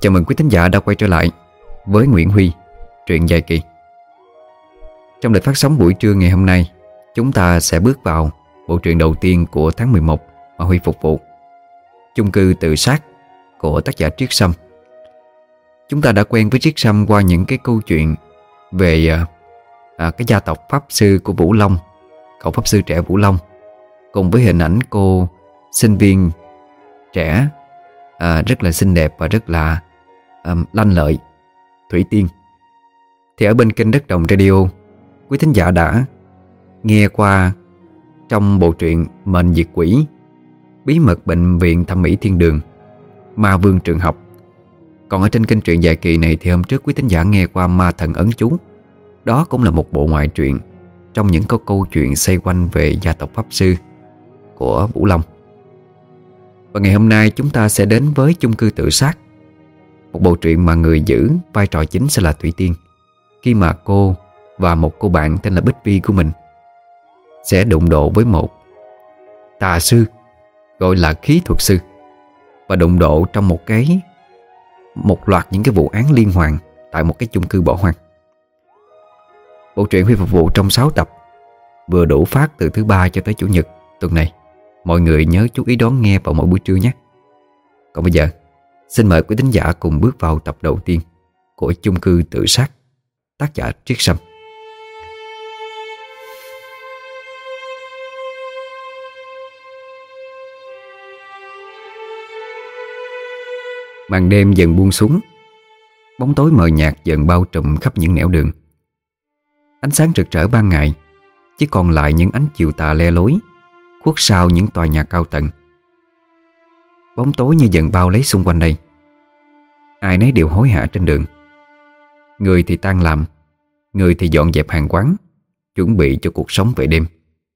Chào mừng quý thính giả đã quay trở lại với Nguyễn Huy, truyện dài kỳ. Trong lịch phát sóng buổi trưa ngày hôm nay, chúng ta sẽ bước vào bộ truyện đầu tiên của tháng 11 mà Huy phục vụ, Chung cư tự sát của tác giả Triết Sâm. Chúng ta đã quen với Triết Sâm qua những cái câu chuyện về cái gia tộc Pháp Sư của Vũ Long, cậu Pháp Sư trẻ Vũ Long, cùng với hình ảnh cô sinh viên trẻ rất là xinh đẹp và rất là lanh lợi, Thủy Tiên. Thì ở bên kênh Đất Đồng Radio, quý thính giả đã nghe qua trong bộ truyện Mệnh Diệt Quỷ, Bí mật bệnh viện thẩm mỹ thiên đường, Ma Vương trường học. Còn ở trên kênh truyện dài kỳ này thì hôm trước quý thính giả nghe qua Ma Thần Ấn Chú. Đó cũng là một bộ ngoại truyện trong những câu chuyện xoay quanh về gia tộc Pháp Sư của Vũ Long. Và ngày hôm nay chúng ta sẽ đến với Chung cư tự sát, một bộ truyện mà người giữ vai trò chính sẽ là Thủy Tiên, khi mà cô và một cô bạn tên là Bích Vi của mình sẽ đụng độ với một tà sư gọi là khí thuật sư, và đụng độ trong một loạt những cái vụ án liên hoàn tại một cái chung cư bỏ hoang. Bộ truyện Huy phục vụ trong 6 tập, vừa đủ phát từ thứ Ba cho tới Chủ nhật tuần này. Mọi người nhớ chú ý đón nghe vào mỗi buổi trưa nhé. Còn bây giờ, xin mời quý thính giả cùng bước vào tập đầu tiên của Chung cư tự sát, tác giả Triết Sâm. Màn đêm dần buông xuống, bóng tối mờ nhạt dần bao trùm khắp những nẻo đường. Ánh sáng rực rỡ ban ngày chỉ còn lại những ánh chiều tà le lối khuất sau những tòa nhà cao tầng. Bóng tối như dần bao lấy xung quanh đây. Ai nấy đều hối hả trên đường. Người thì tan làm, người thì dọn dẹp hàng quán, chuẩn bị cho cuộc sống về đêm.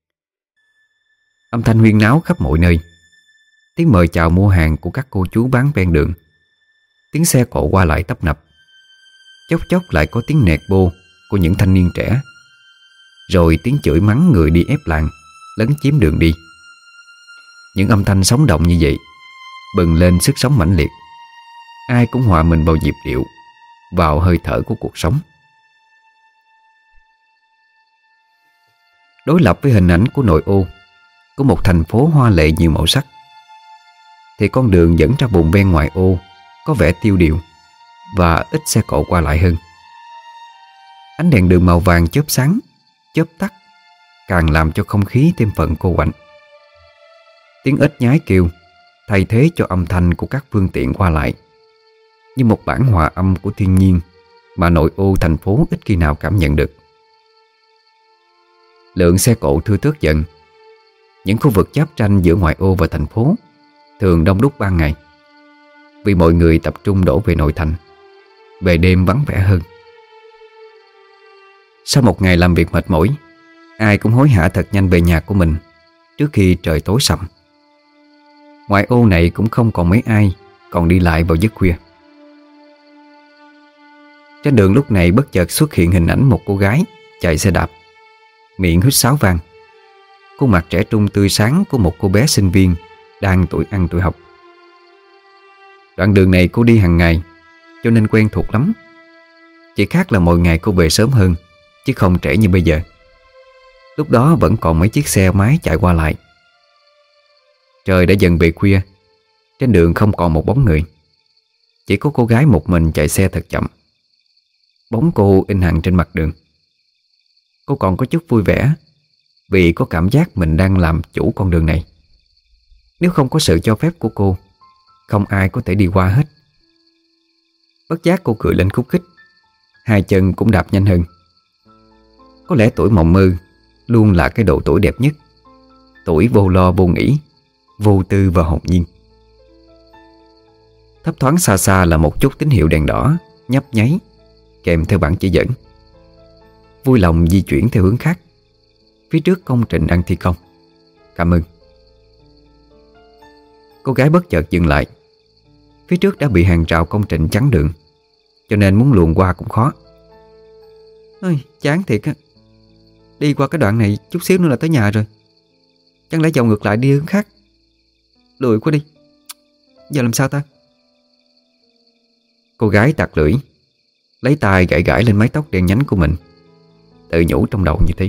Âm thanh huyên náo khắp mọi nơi. Tiếng mời chào mua hàng của các cô chú bán ven đường, tiếng xe cộ qua lại tấp nập. Chốc chốc lại có tiếng nẹt bô của những thanh niên trẻ, rồi tiếng chửi mắng người đi ép làng, lấn chiếm đường đi. Những âm thanh sống động như vậy bừng lên sức sống mãnh liệt. Ai cũng hòa mình vào nhịp điệu, vào hơi thở của cuộc sống. Đối lập với hình ảnh của nội ô, của một thành phố hoa lệ nhiều màu sắc, thì con đường dẫn ra vùng ven ngoại ô có vẻ tiêu điều và ít xe cộ qua lại hơn. Ánh đèn đường màu vàng chớp sáng, chớp tắt, càng làm cho không khí thêm phần cô quạnh. Tiếng ếch nhái kêu thay thế cho âm thanh của các phương tiện qua lại, như một bản hòa âm của thiên nhiên mà nội ô thành phố ít khi nào cảm nhận được. Lượng xe cộ thưa thớt dần. Những khu vực giáp ranh giữa ngoại ô và thành phố thường đông đúc ban ngày, vì mọi người tập trung đổ về nội thành. Về đêm vắng vẻ hơn. Sau một ngày làm việc mệt mỏi, ai cũng hối hả thật nhanh về nhà của mình trước khi trời tối sầm. Ngoại ô này cũng không còn mấy ai còn đi lại vào giấc khuya. Trên đường lúc này bất chợt xuất hiện hình ảnh một cô gái chạy xe đạp, miệng huýt sáo vang. Khuôn mặt trẻ trung tươi sáng của một cô bé sinh viên đang tuổi ăn tuổi học. Đoạn đường này cô đi hàng ngày cho nên quen thuộc lắm. Chỉ khác là mỗi ngày cô về sớm hơn, chứ không trễ như bây giờ. Lúc đó vẫn còn mấy chiếc xe máy chạy qua lại. Trời đã dần về khuya. Trên đường không còn một bóng người. Chỉ có cô gái một mình chạy xe thật chậm. Bóng cô in hằn trên mặt đường. Cô còn có chút vui vẻ vì có cảm giác mình đang làm chủ con đường này. Nếu không có sự cho phép của cô, không ai có thể đi qua hết. Bất giác cô cười lên khúc khích, hai chân cũng đạp nhanh hơn. Có lẽ tuổi mộng mơ luôn là cái độ tuổi đẹp nhất. Tuổi vô lo vô nghĩ, vô tư và hồn nhiên. Thấp thoáng xa xa là một chút tín hiệu đèn đỏ nhấp nháy kèm theo bảng chỉ dẫn. Vui lòng di chuyển theo hướng khác. Phía trước công trình đang thi công. Cảm ơn. Cô gái bất chợt dừng lại. Phía trước đã bị hàng rào công trình chắn đường, cho nên muốn luồn qua cũng khó. Ôi, chán thiệt á. Đi qua cái đoạn này chút xíu nữa là tới nhà rồi. Chẳng lẽ dòng ngược lại đi hướng khác. Lười quá đi. Giờ làm sao ta? Cô gái tặc lưỡi, lấy tay gãi gãi lên mái tóc đen nhánh của mình, tự nhủ trong đầu như thế.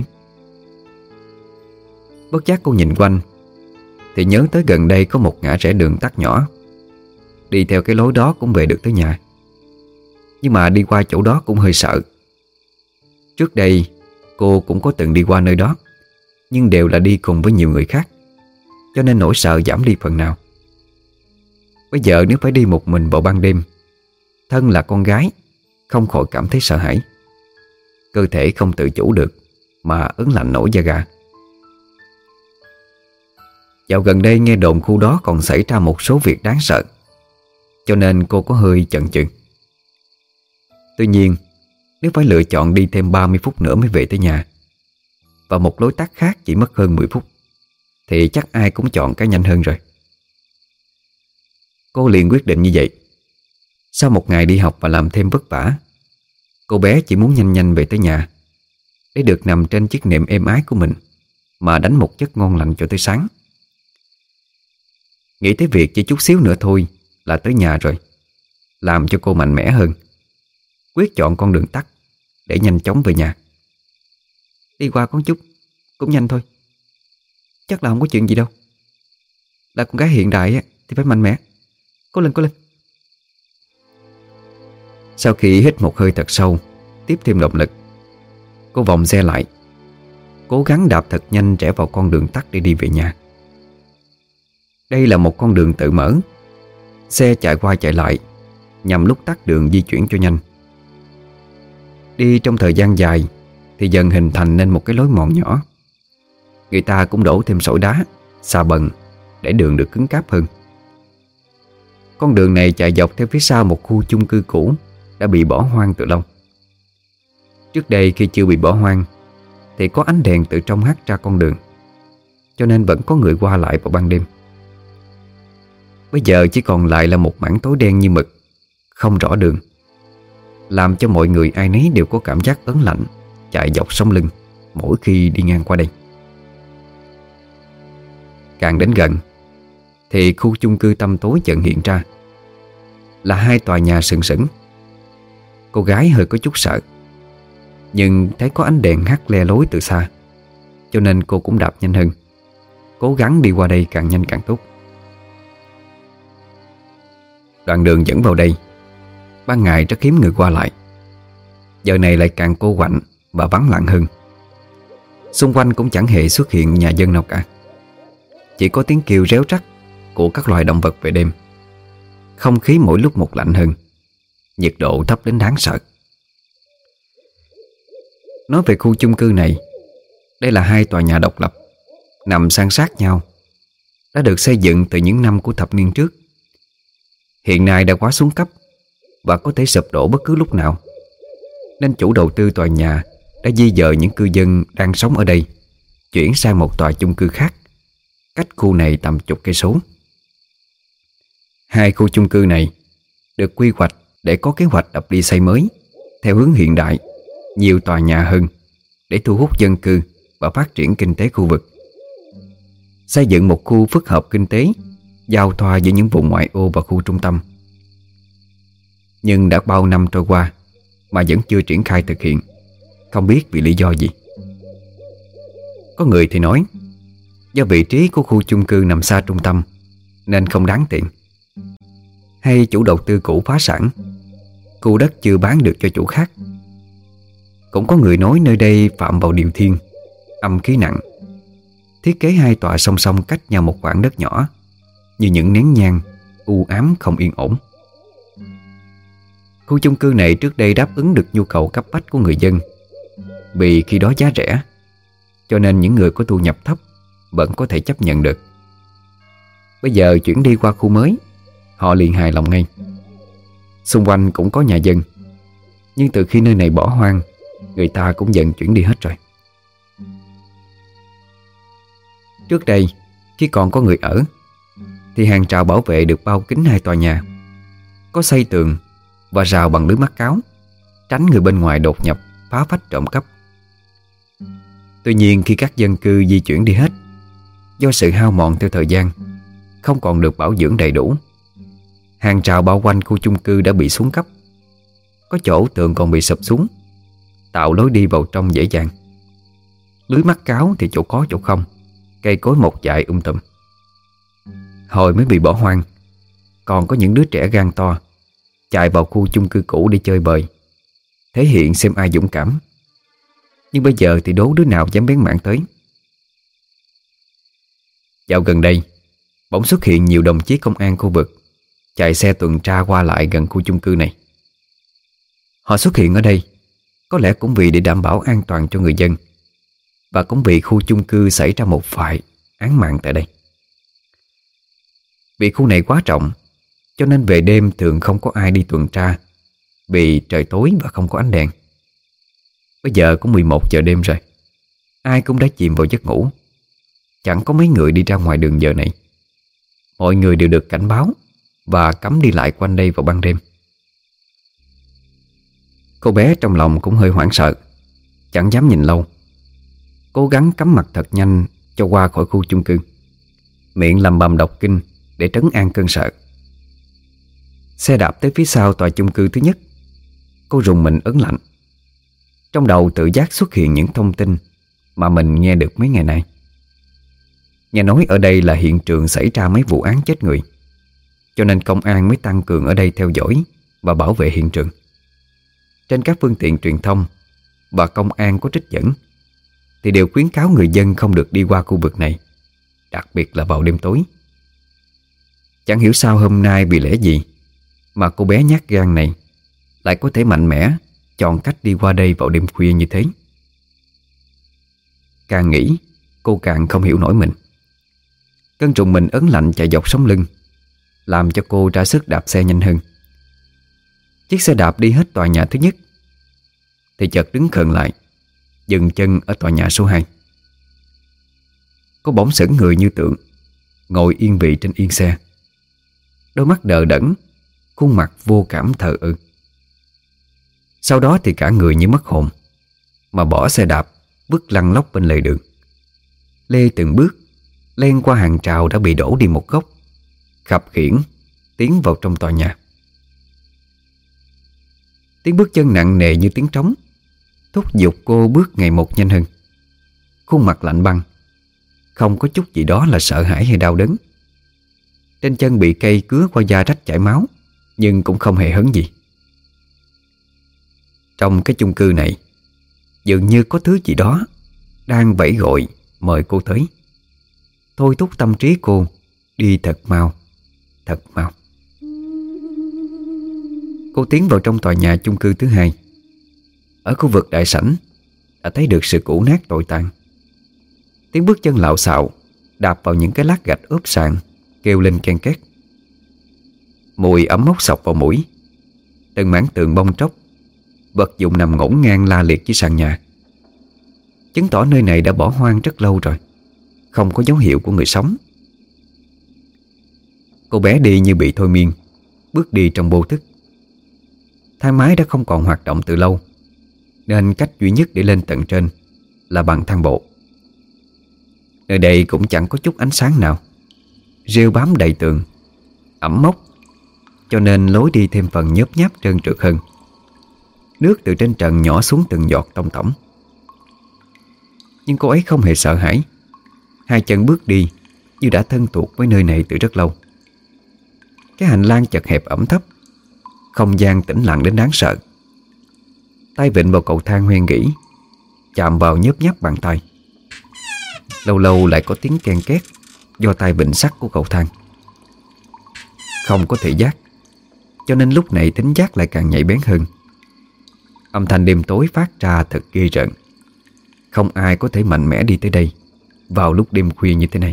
Bất giác cô nhìn quanh thì nhớ tới gần đây có một ngã rẽ đường tắt nhỏ. Đi theo cái lối đó cũng về được tới nhà. Nhưng mà đi qua chỗ đó cũng hơi sợ. Trước đây cô cũng có từng đi qua nơi đó, nhưng đều là đi cùng với nhiều người khác, cho nên nỗi sợ giảm đi phần nào. Bây giờ nếu phải đi một mình vào ban đêm, thân là con gái không khỏi cảm thấy sợ hãi. Cơ thể không tự chủ được mà ớn lạnh nổi da gà. Dạo gần đây nghe đồn khu đó còn xảy ra một số việc đáng sợ, cho nên cô có hơi chần chừ. Tuy nhiên, nếu phải lựa chọn đi thêm 30 phút nữa mới về tới nhà, và một lối tắt khác chỉ mất hơn 10 phút, thì chắc ai cũng chọn cái nhanh hơn rồi. Cô liền quyết định như vậy. Sau một ngày đi học và làm thêm vất vả, cô bé chỉ muốn nhanh nhanh về tới nhà để được nằm trên chiếc nệm êm ái của mình mà đánh một giấc ngon lành cho tới sáng. Nghĩ tới việc chỉ chút xíu nữa thôi là tới nhà rồi, làm cho cô mạnh mẽ hơn, quyết chọn con đường tắt để nhanh chóng về nhà. Đi qua có chút cũng nhanh thôi, chắc là không có chuyện gì đâu. Là con gái hiện đại thì phải mạnh mẽ. Cố lên, cố lên. Sau khi hít một hơi thật sâu, tiếp thêm động lực, cô vòng xe lại, cố gắng đạp thật nhanh rẽ vào con đường tắt để đi về nhà. Đây là một con đường tự mở, xe chạy qua chạy lại nhằm lúc tắt đường di chuyển cho nhanh. Đi trong thời gian dài thì dần hình thành nên một cái lối mòn nhỏ. Người ta cũng đổ thêm sỏi đá, xà bần để đường được cứng cáp hơn. Con đường này chạy dọc theo phía sau một khu chung cư cũ đã bị bỏ hoang từ lâu. Trước đây khi chưa bị bỏ hoang thì có ánh đèn từ trong hắt ra con đường, cho nên vẫn có người qua lại vào ban đêm. Bây giờ chỉ còn lại là một mảng tối đen như mực, không rõ đường, làm cho mọi người ai nấy đều có cảm giác ớn lạnh chạy dọc sống lưng mỗi khi đi ngang qua đây. Càng đến gần thì khu chung cư tăm tối dần hiện ra, là hai tòa nhà sừng sững. Cô gái hơi có chút sợ, nhưng thấy có ánh đèn hắt le lối từ xa, cho nên cô cũng đạp nhanh hơn, cố gắng đi qua đây càng nhanh càng tốt. Đoạn đường dẫn vào đây, ban ngày rất hiếm người qua lại, giờ này lại càng cô quạnh và vắng lặng hơn. Xung quanh cũng chẳng hề xuất hiện nhà dân nào cả, chỉ có tiếng kêu réo rắt của các loài động vật về đêm. Không khí mỗi lúc một lạnh hơn, nhiệt độ thấp đến đáng sợ. Nói về khu chung cư này, đây là hai tòa nhà độc lập nằm san sát nhau, đã được xây dựng từ những năm của thập niên trước. Hiện nay đã quá xuống cấp và có thể sụp đổ bất cứ lúc nào, nên chủ đầu tư tòa nhà đã di dời những cư dân đang sống ở đây chuyển sang một tòa chung cư khác, cách khu này tầm chục cây số. Hai khu chung cư này được quy hoạch để có kế hoạch đập đi xây mới theo hướng hiện đại, nhiều tòa nhà hơn để thu hút dân cư và phát triển kinh tế khu vực. Xây dựng một khu phức hợp kinh tế giao thoa giữa những vùng ngoại ô và khu trung tâm. Nhưng đã bao năm trôi qua mà vẫn chưa triển khai thực hiện, không biết vì lý do gì. Có người thì nói do vị trí của khu chung cư nằm xa trung tâm nên không đáng tiền, hay chủ đầu tư cũ phá sản, khu đất chưa bán được cho chủ khác. Cũng có người nói nơi đây phạm vào điều thiên, âm khí nặng, thiết kế hai tòa song song cách nhau một khoảng đất nhỏ, như những nén nhang u ám không yên ổn. Khu chung cư này trước đây đáp ứng được nhu cầu cấp bách của người dân, vì khi đó giá rẻ, cho nên những người có thu nhập thấp vẫn có thể chấp nhận được. Bây giờ chuyển đi qua khu mới, họ liền hài lòng ngay. Xung quanh cũng có nhà dân, nhưng từ khi nơi này bỏ hoang, người ta cũng dần chuyển đi hết rồi. Trước đây, khi còn có người ở, thì hàng rào bảo vệ được bao kín hai tòa nhà, có xây tường và rào bằng lưới mắt cáo, tránh người bên ngoài đột nhập phá phách trộm cắp. Tuy nhiên khi các dân cư di chuyển đi hết, do sự hao mòn theo thời gian, không còn được bảo dưỡng đầy đủ, hàng rào bao quanh khu chung cư đã bị xuống cấp, Có chỗ tường còn bị sụp xuống, tạo lối đi vào trong dễ dàng. Lưới mắc cáo thì chỗ có chỗ không, cây cối mọc dại tùm. Hồi mới bị bỏ hoang, còn có những đứa trẻ gan to chạy vào khu chung cư cũ để chơi bời, thể hiện xem ai dũng cảm. Nhưng bây giờ thì đố đứa nào dám bén mảng tới. Dạo gần đây, bỗng xuất hiện nhiều đồng chí công an khu vực chạy xe tuần tra qua lại gần khu chung cư này. Họ xuất hiện ở đây có lẽ cũng vì để đảm bảo an toàn cho người dân, và cũng vì khu chung cư xảy ra một vài án mạng tại đây. Vì khu này quá rộng, cho nên về đêm thường không có ai đi tuần tra, vì trời tối và không có ánh đèn. Bây giờ cũng 11 giờ đêm rồi, ai cũng đã chìm vào giấc ngủ. Chẳng có mấy người đi ra ngoài đường giờ này. Mọi người đều được cảnh báo và cấm đi lại quanh đây vào ban đêm. Cô bé trong lòng cũng hơi hoảng sợ, chẳng dám nhìn lâu, cố gắng cắm mặt thật nhanh cho qua khỏi khu chung cư, miệng lầm bầm đọc kinh để trấn an cơn sợ. Xe đạp tới phía sau tòa chung cư thứ nhất, cô rùng mình ớn lạnh. Trong đầu tự giác xuất hiện những thông tin mà mình nghe được mấy ngày nay. Nghe nói ở đây là hiện trường xảy ra mấy vụ án chết người, cho nên công an mới tăng cường ở đây theo dõi và bảo vệ hiện trường. Trên các phương tiện truyền thông và công an có trích dẫn thì đều khuyến cáo người dân không được đi qua khu vực này, đặc biệt là vào đêm tối. Chẳng hiểu sao hôm nay vì lẽ gì mà cô bé nhát gan này lại có thể mạnh mẽ chọn cách đi qua đây vào đêm khuya như thế. Càng nghĩ cô càng không hiểu nổi mình. Cơn trùng mình ớn lạnh chạy dọc sống lưng, làm cho cô ra sức đạp xe nhanh hơn. Chiếc xe đạp đi hết tòa nhà thứ nhất thì chợt đứng khựng lại, dừng chân ở tòa nhà số 2. Cô bỗng sững người như tượng, ngồi yên vị trên yên xe, đôi mắt đờ đẫn, khuôn mặt vô cảm thờ ơ. Sau đó thì cả người như mất hồn, mà bỏ xe đạp vứt lăn lóc bên lề đường, lê từng bước len qua hàng rào đã bị đổ đi một góc, khập khiễng tiến vào trong tòa nhà. Tiếng bước chân nặng nề như tiếng trống thúc giục cô bước ngày một nhanh hơn. Khuôn mặt lạnh băng, không có chút gì đó là sợ hãi hay đau đớn. Trên chân bị cây cứa qua da rách chảy máu, nhưng cũng không hề hấn gì. Trong cái chung cư này dường như có thứ gì đó đang vẫy gọi mời cô tới, thôi thúc tâm trí cô đi thật mau, thật mau. Cô tiến vào trong tòa nhà chung cư thứ 2. Ở khu vực đại sảnh đã thấy được sự cũ nát tồi tàn. Tiếng bước chân lạo xạo đạp vào những cái lát gạch ốp sàn kêu lên ken két. Mùi ẩm mốc xộc vào mũi. Từng mảng tường bong tróc, vật dụng nằm ngổn ngang la liệt dưới sàn nhà, chứng tỏ nơi này đã bỏ hoang rất lâu rồi, không có dấu hiệu của người sống. Cô bé đi như bị thôi miên, bước đi trong vô thức. Thang máy đã không còn hoạt động từ lâu, nên cách duy nhất để lên tầng trên là bằng thang bộ. Nơi đây cũng chẳng có chút ánh sáng nào, rêu bám đầy tường, ẩm mốc, cho nên lối đi thêm phần nhớp nháp trơn trượt hơn. Nước từ trên trần nhỏ xuống từng giọt tông tổng. Nhưng cô ấy không hề sợ hãi. Hai chân bước đi như đã thân thuộc với nơi này từ rất lâu. Cái hành lang chật hẹp ẩm thấp, không gian tĩnh lặng đến đáng sợ. Tay vịn vào cầu thang hoen gỉ, chạm vào nhớp nháp bàn tay. Lâu lâu lại có tiếng ken két do tay vịn sắt của cầu thang. Không có thị giác, cho nên lúc này thính giác lại càng nhạy bén hơn. Âm thanh đêm tối phát ra thật ghê rợn. Không ai có thể mạnh mẽ đi tới đây vào lúc đêm khuya như thế này.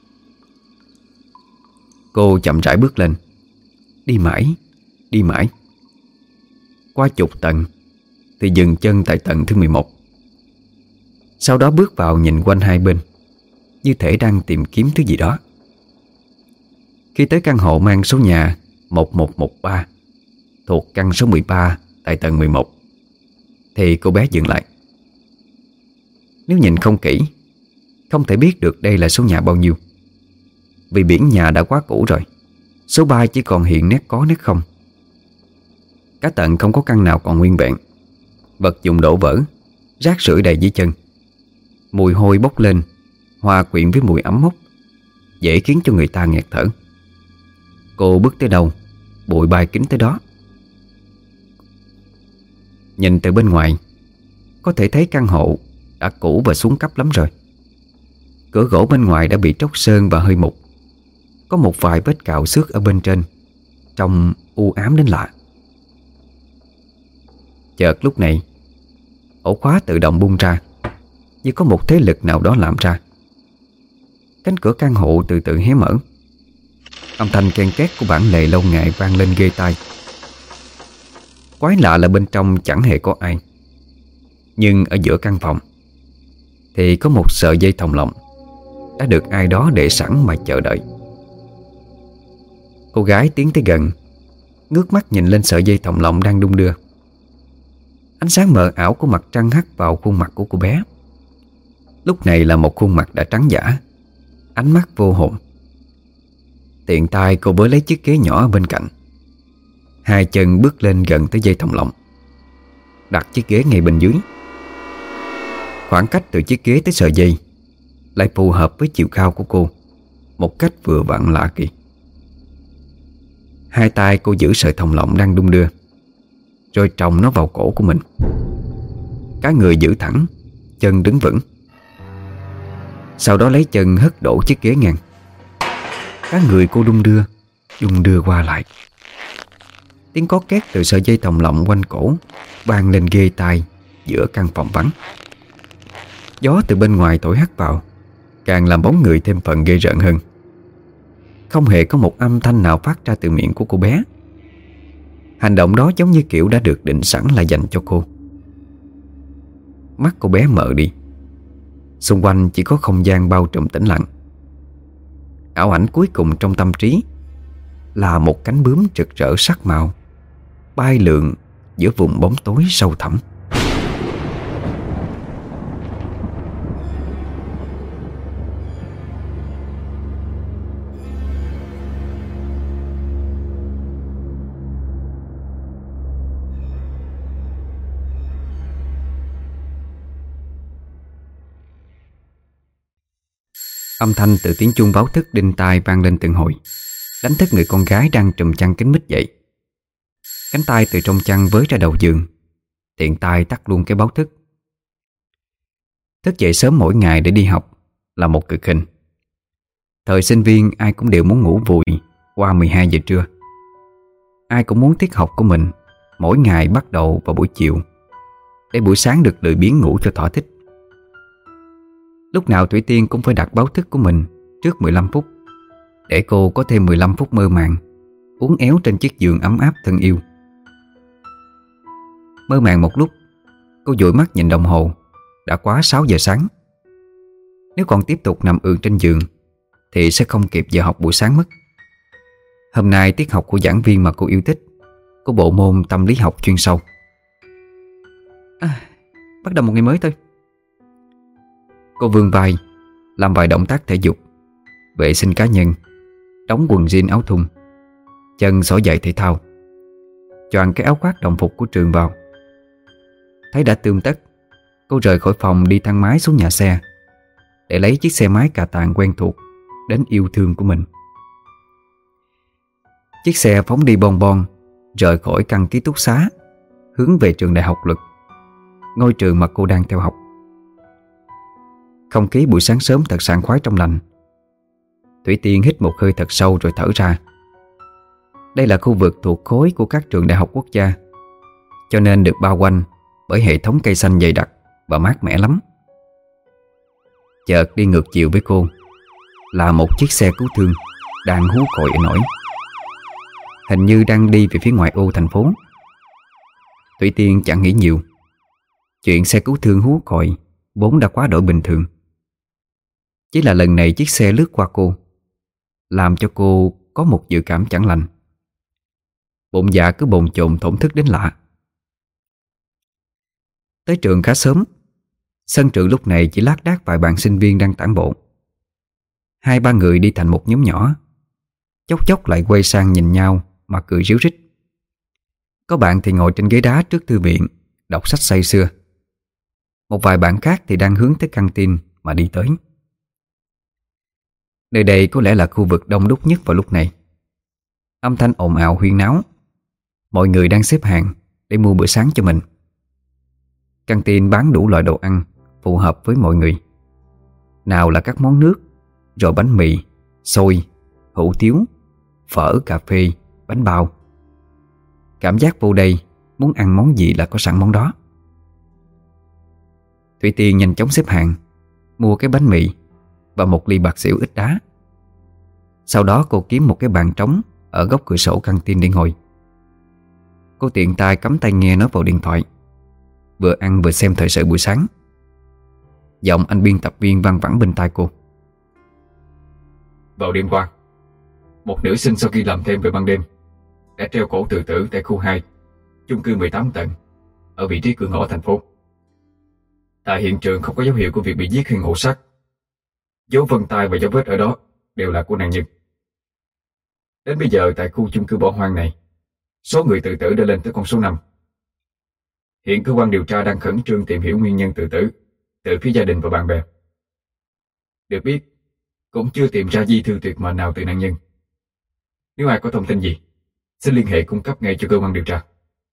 Cô chậm rãi bước lên, đi mãi, đi mãi. Qua chục tầng thì dừng chân tại tầng thứ 11. Sau đó bước vào nhìn quanh hai bên, như thể đang tìm kiếm thứ gì đó. Khi tới căn hộ mang số nhà 1113 thuộc căn số 13 tại tầng 11 thì cô bé dừng lại. Nếu nhìn không kỹ, không thể biết được đây là số nhà bao nhiêu, vì biển nhà đã quá cũ rồi. Số 3 chỉ còn hiện nét có nét không. Cả tận không có căn nào còn nguyên vẹn. Vật dụng đổ vỡ, rác rưởi đầy dưới chân. Mùi hôi bốc lên, hòa quyện với mùi ấm mốc, dễ khiến cho người ta nghẹt thở. Cô bước tới đâu, bụi bay kín tới đó. Nhìn từ bên ngoài, có thể thấy căn hộ đã cũ và xuống cấp lắm rồi. Cửa gỗ bên ngoài đã bị tróc sơn và hơi mục. Có một vài vết cạo xước ở bên trên, trông u ám đến lạ. Chợt lúc này, ổ khóa tự động bung ra, như có một thế lực nào đó làm ra. Cánh cửa căn hộ từ từ hé mở. Âm thanh ken két của bản lề lâu ngày vang lên ghê tai. Quái lạ là bên trong chẳng hề có ai. Nhưng ở giữa căn phòng thì có một sợi dây thòng lọng đã được ai đó để sẵn mà chờ đợi. Cô gái tiến tới gần, ngước mắt nhìn lên sợi dây thòng lọng đang đung đưa. Ánh sáng mờ ảo của mặt trăng hắt vào khuôn mặt của cô bé. Lúc này là một khuôn mặt đã trắng dã, ánh mắt vô hồn. Tiện tay cô bới lấy chiếc ghế nhỏ ở bên cạnh, hai chân bước lên gần tới dây thòng lọng, đặt chiếc ghế ngay bên dưới. Khoảng cách từ chiếc ghế tới sợi dây lại phù hợp với chiều cao của cô một cách vừa vặn lạ kỳ. Hai tay cô giữ sợi thòng lọng đang đung đưa, rồi trồng nó vào cổ của mình. Cả người giữ thẳng, chân đứng vững. Sau đó lấy chân hất đổ chiếc ghế ngang. Cả người cô đung đưa qua lại. Tiếng có két từ sợi dây thòng lọng quanh cổ vang lên ghê tai giữa căn phòng vắng. Gió từ bên ngoài thổi hắt vào, càng làm bóng người thêm phần ghê rợn hơn. Không hề có một âm thanh nào phát ra từ miệng của cô bé. Hành động đó giống như kiểu đã được định sẵn là dành cho cô. Mắt cô bé mờ đi. Xung quanh chỉ có không gian bao trùm tĩnh lặng. Ảo ảnh cuối cùng trong tâm trí là một cánh bướm rực rỡ sắc màu bay lượn giữa vùng bóng tối sâu thẳm. Âm thanh từ tiếng chuông báo thức đinh tai vang lên từng hồi, đánh thức người con gái đang trùm chăn kín mít dậy. Cánh tay từ trong chăn với ra đầu giường, tiện tay tắt luôn cái báo thức. Thức dậy sớm mỗi ngày để đi học là một cực hình. Thời sinh viên ai cũng đều muốn ngủ vùi qua 12 giờ trưa. Ai cũng muốn tiết học của mình mỗi ngày bắt đầu vào buổi chiều, để buổi sáng được lười biếng ngủ cho thỏa thích. Lúc nào Thủy Tiên cũng phải đặt báo thức của mình trước 15 phút, để cô có thêm 15 phút mơ màng uốn éo trên chiếc giường ấm áp thân yêu. Mơ màng một lúc, cô dụi mắt nhìn đồng hồ, đã quá 6 giờ sáng. Nếu còn tiếp tục nằm ườn trên giường thì sẽ không kịp giờ học buổi sáng mất. Hôm nay tiết học của giảng viên mà cô yêu thích, của bộ môn tâm lý học chuyên sâu. Bắt đầu một ngày mới thôi. Cô vươn vai, làm vài động tác thể dục, vệ sinh cá nhân, đóng quần jean áo thun, chân xỏ giày thể thao, choàng cái áo khoác đồng phục của trường vào. Thấy đã tươm tất, cô rời khỏi phòng đi thang máy xuống nhà xe, để lấy chiếc xe máy cà tàng quen thuộc đến yêu thương của mình. Chiếc xe phóng đi bon bon, rời khỏi căn ký túc xá, hướng về trường đại học luật, ngôi trường mà cô đang theo học. Không khí buổi sáng sớm thật sảng khoái trong lành. Thủy Tiên hít một hơi thật sâu rồi thở ra. Đây là khu vực thuộc khối của các trường đại học quốc gia, cho nên được bao quanh bởi hệ thống cây xanh dày đặc và mát mẻ lắm. Chợt đi ngược chiều với cô là một chiếc xe cứu thương đang hú còi inh ỏi, hình như đang đi về phía ngoại ô thành phố. Thủy Tiên chẳng nghĩ nhiều. Chuyện xe cứu thương hú còi vốn đã quá đổi bình thường. Chỉ là lần này chiếc xe lướt qua cô, làm cho cô có một dự cảm chẳng lành. Bụng dạ cứ bồn chồn thổn thức đến lạ. Tới trường khá sớm. Sân trường lúc này chỉ lác đác vài bạn sinh viên đang tản bộ. 2-3 người đi thành một nhóm nhỏ, chốc chốc lại quay sang nhìn nhau mà cười ríu rít. Có bạn thì ngồi trên ghế đá trước thư viện đọc sách say sưa. Một vài bạn khác thì đang hướng tới căng tin mà đi tới. Nơi đây có lẽ là khu vực đông đúc nhất vào lúc này. Âm thanh ồn ào huyên náo. Mọi người đang xếp hàng để mua bữa sáng cho mình. Căng tin bán đủ loại đồ ăn phù hợp với mọi người. Nào là các món nước, rồi bánh mì, xôi, hủ tiếu, phở, cà phê, bánh bao. Cảm giác vô đây muốn ăn món gì là có sẵn món đó. Thủy Tiên nhanh chóng xếp hàng, mua cái bánh mì và một ly bạc xỉu ít đá. Sau đó cô kiếm một cái bàn trống ở góc cửa sổ căng tin để ngồi. Cô tiện tay cắm tai nghe nó vào điện thoại, vừa ăn vừa xem thời sự buổi sáng. Giọng anh biên tập viên văng vẳng bên tai cô. Vào đêm qua, một nữ sinh sau khi làm thêm về ban đêm đã treo cổ tự tử tại khu 2, chung cư 18 tầng, ở vị trí cửa ngõ thành phố. Tại hiện trường không có dấu hiệu của việc bị giết hay ngộ sát. Dấu vân tay và dấu vết ở đó đều là của nạn nhân. Đến bây giờ tại khu chung cư bỏ hoang này, số người tự tử đã lên tới con số 5. Hiện cơ quan điều tra đang khẩn trương tìm hiểu nguyên nhân tự tử từ phía gia đình và bạn bè. Được biết, cũng chưa tìm ra di thư tuyệt mệnh nào từ nạn nhân. Nếu ai có thông tin gì, xin liên hệ cung cấp ngay cho cơ quan điều tra.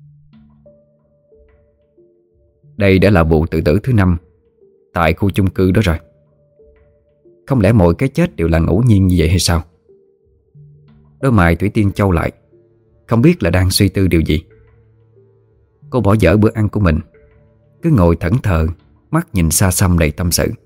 Đây đã là vụ tự tử thứ 5 tại khu chung cư đó rồi. Không lẽ mọi cái chết đều là ngẫu nhiên như vậy hay sao? Đôi mày Thủy Tiên chau lại, không biết là đang suy tư điều gì. Cô bỏ dở bữa ăn của mình, cứ ngồi thẫn thờ, mắt nhìn xa xăm đầy tâm sự.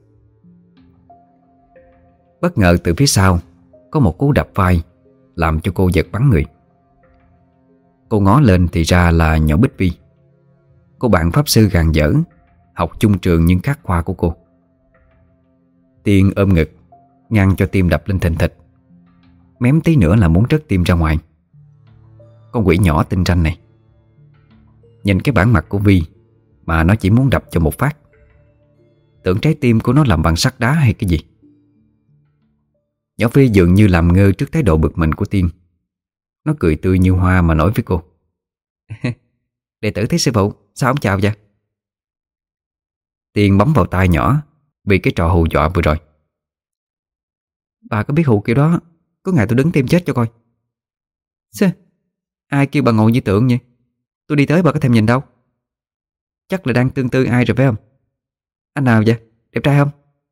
Bất ngờ từ phía sau có một cú đập vai làm cho cô giật bắn người. Cô ngó lên thì ra là nhỏ Bích Vi, cô bạn pháp sư gàn dở, học chung trường nhưng khác khoa của cô. Tiên ôm ngực, ngăn cho tim đập lên thình thịch, mém tí nữa là muốn trớt tim ra ngoài. Con quỷ nhỏ tinh ranh này. Nhìn cái bản mặt của Vi mà nó chỉ muốn đập cho một phát. Tưởng trái tim của nó làm bằng sắt đá hay cái gì. Nhỏ Vi dường như làm ngơ trước thái độ bực mình của Tiên. Nó cười tươi như hoa mà nói với cô. Đệ tử thấy sư phụ, sao ông chào vậy? Tiên bấm vào tai nhỏ vì cái trò hù dọa vừa rồi. Bà có biết hù kiểu đó, có ngày tôi đứng tim chết cho coi. Xê, ai kêu bà ngồi như tượng vậy? Tôi đi tới bà có thèm nhìn đâu. Chắc là đang tương tư ai rồi phải không? Anh nào vậy? Đẹp trai không?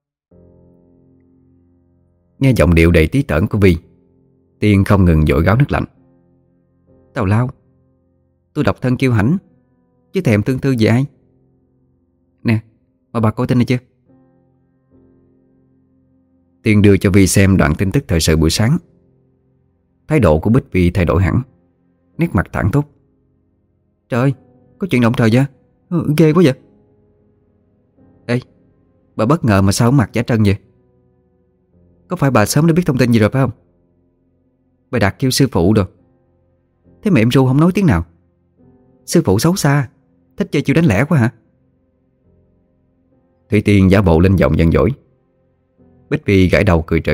Nghe giọng điệu đầy tí tởn của Vi, Tiên không ngừng dội gáo nước lạnh. Tào lao, tôi độc thân kiêu hãnh, chứ thèm tương tư gì ai. Nè, mà bà coi tin này chưa? Tiên đưa cho Vi xem đoạn tin tức thời sự buổi sáng. Thái độ của Bích Vi thay đổi hẳn, nét mặt thẳng thốt. Trời ơi, có chuyện động trời vậy? Ghê quá vậy. Ê, bà bất ngờ mà sao mặt giả trân vậy? Có phải bà sớm đã biết thông tin gì rồi phải không? Bà đặt kêu sư phụ rồi. Thế mà em ru không nói tiếng nào. Sư phụ xấu xa, thích chơi chiêu đánh lẻ quá hả? Thủy Tiên giả bộ lên giọng giận dỗi. Bích Vi gãi đầu cười trừ.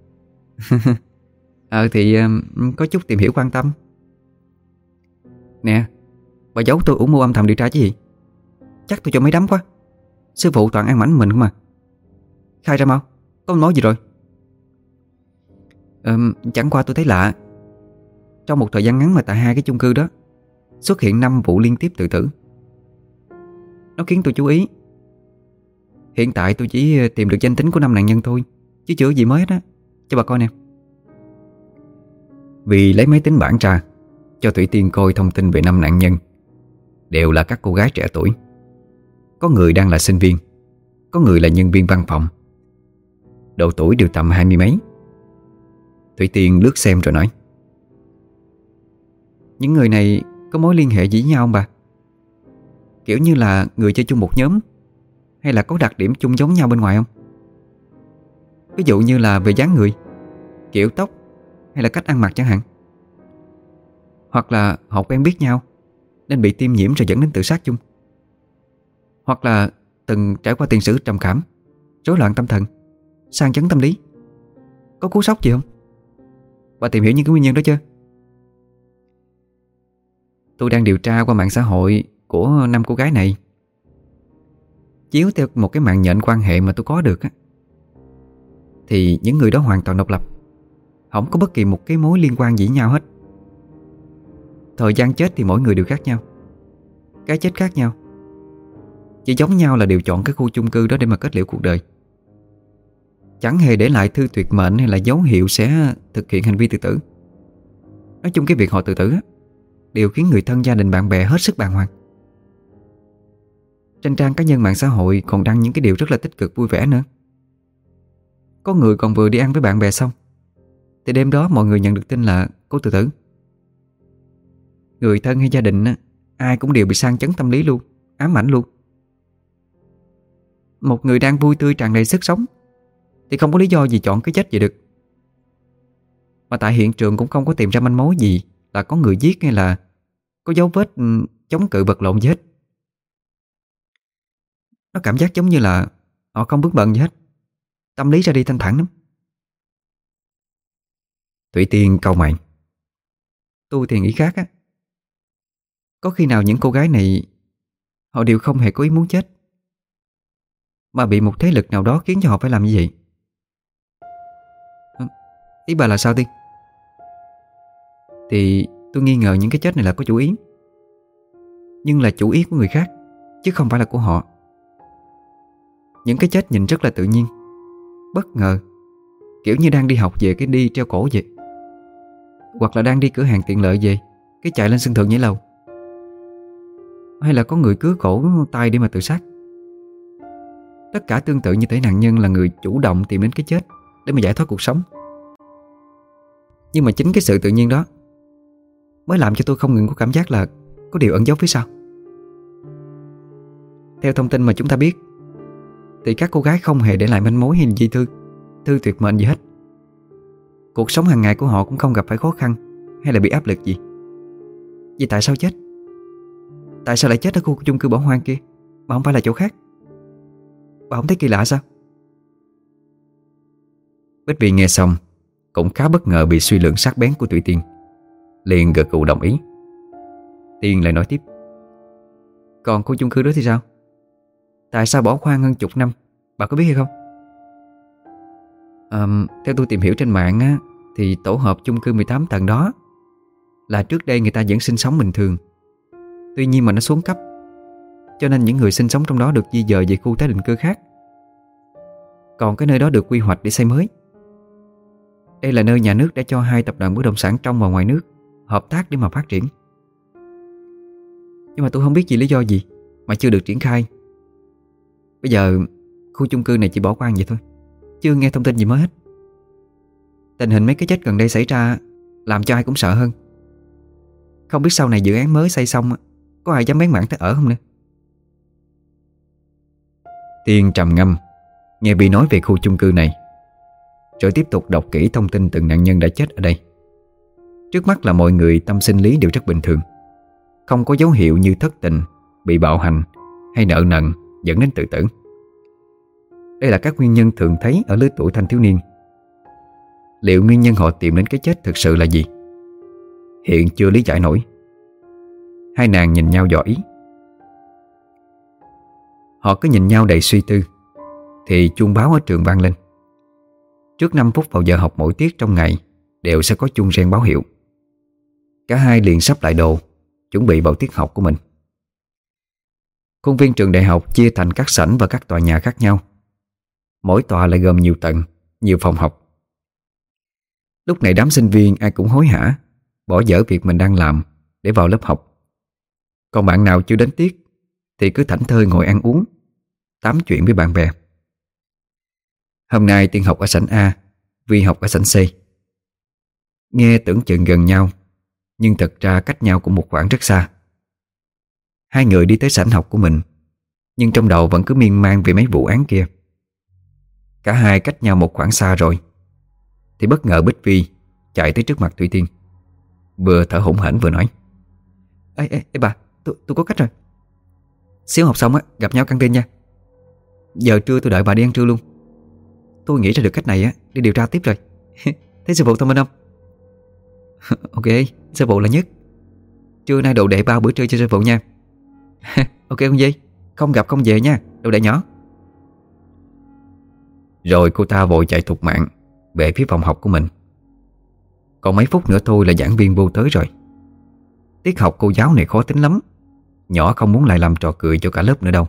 Thì có chút tìm hiểu quan tâm. Nè, bà giấu tôi ủ mưu âm thầm điều tra chứ gì? Chắc tôi cho mấy đấm quá. Sư phụ toàn ăn mảnh mình không mà. Khai ra mau, có nói gì rồi? Chẳng qua tôi thấy lạ. Trong một thời gian ngắn mà tại hai cái chung cư đó xuất hiện 5 vụ liên tiếp tự tử. Nó khiến tôi chú ý. Hiện tại tôi chỉ tìm được danh tính của 5 nạn nhân thôi, chứ chưa gì mới hết á. Cho bà coi nè. Vì lấy máy tính bảng ra cho Thủy Tiên coi thông tin về 5 nạn nhân. Đều là các cô gái trẻ tuổi. Có người đang là sinh viên, có người là nhân viên văn phòng. Độ tuổi đều tầm 20 mấy. Thủy Tiên lướt xem rồi nói. Những người này có mối liên hệ gì với nhau không bà? Kiểu như là người chơi chung một nhóm, hay là có đặc điểm chung giống nhau bên ngoài không? Ví dụ như là về dáng người, kiểu tóc, hay là cách ăn mặc chẳng hạn. Hoặc là họ quen biết nhau nên bị tiêm nhiễm rồi dẫn đến tự sát chung. Hoặc là từng trải qua tiền sử trầm cảm, rối loạn tâm thần, sang chấn tâm lý. Có cú sốc gì không? Bà tìm hiểu những cái nguyên nhân đó chưa? tôi đang điều tra qua mạng xã hội của 5 cô gái này. Chiếu theo một cái mạng nhện quan hệ mà tôi có được á, thì những người đó hoàn toàn độc lập, không có bất kỳ một cái mối liên quan gì với nhau hết. Thời gian chết thì mỗi người đều khác nhau, cái chết khác nhau, chỉ giống nhau là đều chọn cái khu chung cư đó để mà kết liễu cuộc đời. Chẳng hề để lại thư tuyệt mệnh hay là dấu hiệu sẽ thực hiện hành vi tự tử. Nói chung cái việc họ tự tử á, đều khiến người thân, gia đình, bạn bè hết sức bàng hoàng. Trên trang cá nhân mạng xã hội còn đăng những cái điều rất là tích cực vui vẻ nữa. Có người còn vừa đi ăn với bạn bè xong thì đêm đó mọi người nhận được tin là cô tự tử. Người thân hay gia đình á, ai cũng đều bị sang chấn tâm lý luôn, ám ảnh luôn. Một người đang vui tươi tràn đầy sức sống thì không có lý do gì chọn cái chết vậy được. Mà tại hiện trường cũng không có tìm ra manh mối gì là có người giết hay là có dấu vết chống cự vật lộn gì hết. Nó cảm giác giống như là họ không vướng bận gì hết, tâm lý ra đi thanh thản lắm. Thủy Tiên cau mày. Tôi thì nghĩ khác á. Có khi nào những cô gái này họ đều không hề có ý muốn chết, mà bị một thế lực nào đó khiến cho họ phải làm như vậy? Ý bà là sao Tiên? Thì tôi nghi ngờ những cái chết này là có chủ ý, nhưng là chủ ý của người khác, chứ không phải là của họ. Những cái chết nhìn rất là tự nhiên, bất ngờ, kiểu như đang đi học về cái đi treo cổ vậy, hoặc là đang đi cửa hàng tiện lợi về cái chạy lên sân thượng nhảy lầu, hay là có người cứa cổ tay để mà tự sát. Tất cả tương tự như thể nạn nhân là người chủ động tìm đến cái chết để mà giải thoát cuộc sống. Nhưng mà chính cái sự tự nhiên đó mới làm cho tôi không ngừng có cảm giác là có điều ẩn giấu phía sau. Theo thông tin mà chúng ta biết thì các cô gái không hề để lại manh mối hay di thư tuyệt mệnh gì hết. Cuộc sống hàng ngày của họ cũng không gặp phải khó khăn hay là bị áp lực gì. Vậy tại sao chết? Tại sao lại chết ở khu chung cư bỏ hoang kia mà không phải là chỗ khác? Bà không thấy kỳ lạ sao? Bích Vi nghe xong cũng khá bất ngờ bị suy luận sắc bén của Thủy Tiên, liền gật gù đồng ý. Tiên lại nói tiếp: Còn khu chung cư đó thì sao? Tại sao bỏ hoang hơn chục năm, bà có biết hay không? Theo tôi tìm hiểu trên mạng á, thì tổ hợp chung cư 18 tầng đó là trước đây người ta vẫn sinh sống bình thường. Tuy nhiên mà nó xuống cấp, cho nên những người sinh sống trong đó được di dời về khu tái định cư khác. Còn cái nơi đó được quy hoạch để xây mới. Đây là nơi nhà nước đã cho 2 tập đoàn bất động sản trong và ngoài nước hợp tác để mà phát triển. Nhưng mà tôi không biết vì lý do gì mà chưa được triển khai. Bây giờ khu chung cư này chỉ bỏ hoang vậy thôi, chưa nghe thông tin gì mới hết. Tình hình mấy cái chết gần đây xảy ra làm cho ai cũng sợ hơn. Không biết sau này dự án mới xây xong có ai dám bén mảng tới ở không nữa. Tiên trầm ngâm nghe Bi nói về khu chung cư này, rồi tiếp tục đọc kỹ thông tin từng nạn nhân đã chết ở đây. Trước mắt là mọi người tâm sinh lý đều rất bình thường, không có dấu hiệu như thất tình, bị bạo hành hay nợ nần dẫn đến tự tử. Đây là các nguyên nhân thường thấy ở lứa tuổi thanh thiếu niên. Liệu nguyên nhân họ tìm đến cái chết thực sự là gì? Hiện chưa lý giải nổi. Hai nàng nhìn nhau dò ý. Họ cứ nhìn nhau đầy suy tư thì chuông báo ở trường vang lên. Trước 5 phút vào giờ học mỗi tiết trong ngày đều sẽ có chuông reng báo hiệu. Cả hai liền sắp lại đồ, chuẩn bị vào tiết học của mình. Khuôn viên trường đại học chia thành các sảnh và các tòa nhà khác nhau. Mỗi tòa lại gồm nhiều tầng, nhiều phòng học. Lúc này đám sinh viên ai cũng hối hả bỏ dở việc mình đang làm để vào lớp học. Còn bạn nào chưa đến tiết thì cứ thảnh thơi ngồi ăn uống, tám chuyện với bạn bè. Hôm nay Tiên học ở sảnh A, Vi học ở sảnh C. Nghe tưởng chừng gần nhau, nhưng thật ra cách nhau cũng một khoảng rất xa. Hai người đi tới sảnh học của mình, nhưng trong đầu vẫn cứ miên man về mấy vụ án kia. Cả hai cách nhau một khoảng xa rồi thì bất ngờ Bích Vi chạy tới trước mặt Thủy Tiên, vừa thở hổn hển vừa nói: Ê bà, tôi có cách rồi. Xíu học xong á, gặp nhau căng tin nha. Giờ trưa tôi đợi bà đi ăn trưa luôn. Tôi nghĩ ra được cách này á để điều tra tiếp rồi. Thấy sư phụ thông minh không? Ok, sư phụ là nhất. Trưa nay đồ đệ bao bữa trưa cho sư phụ nha. Ok con Di, không gặp không về nha, đồ đệ nhỏ. Rồi cô ta vội chạy thục mạng về phía phòng học của mình. Còn mấy phút nữa thôi là giảng viên vô tới rồi. Tiết học cô giáo này khó tính lắm, nhỏ không muốn lại làm trò cười cho cả lớp nữa đâu.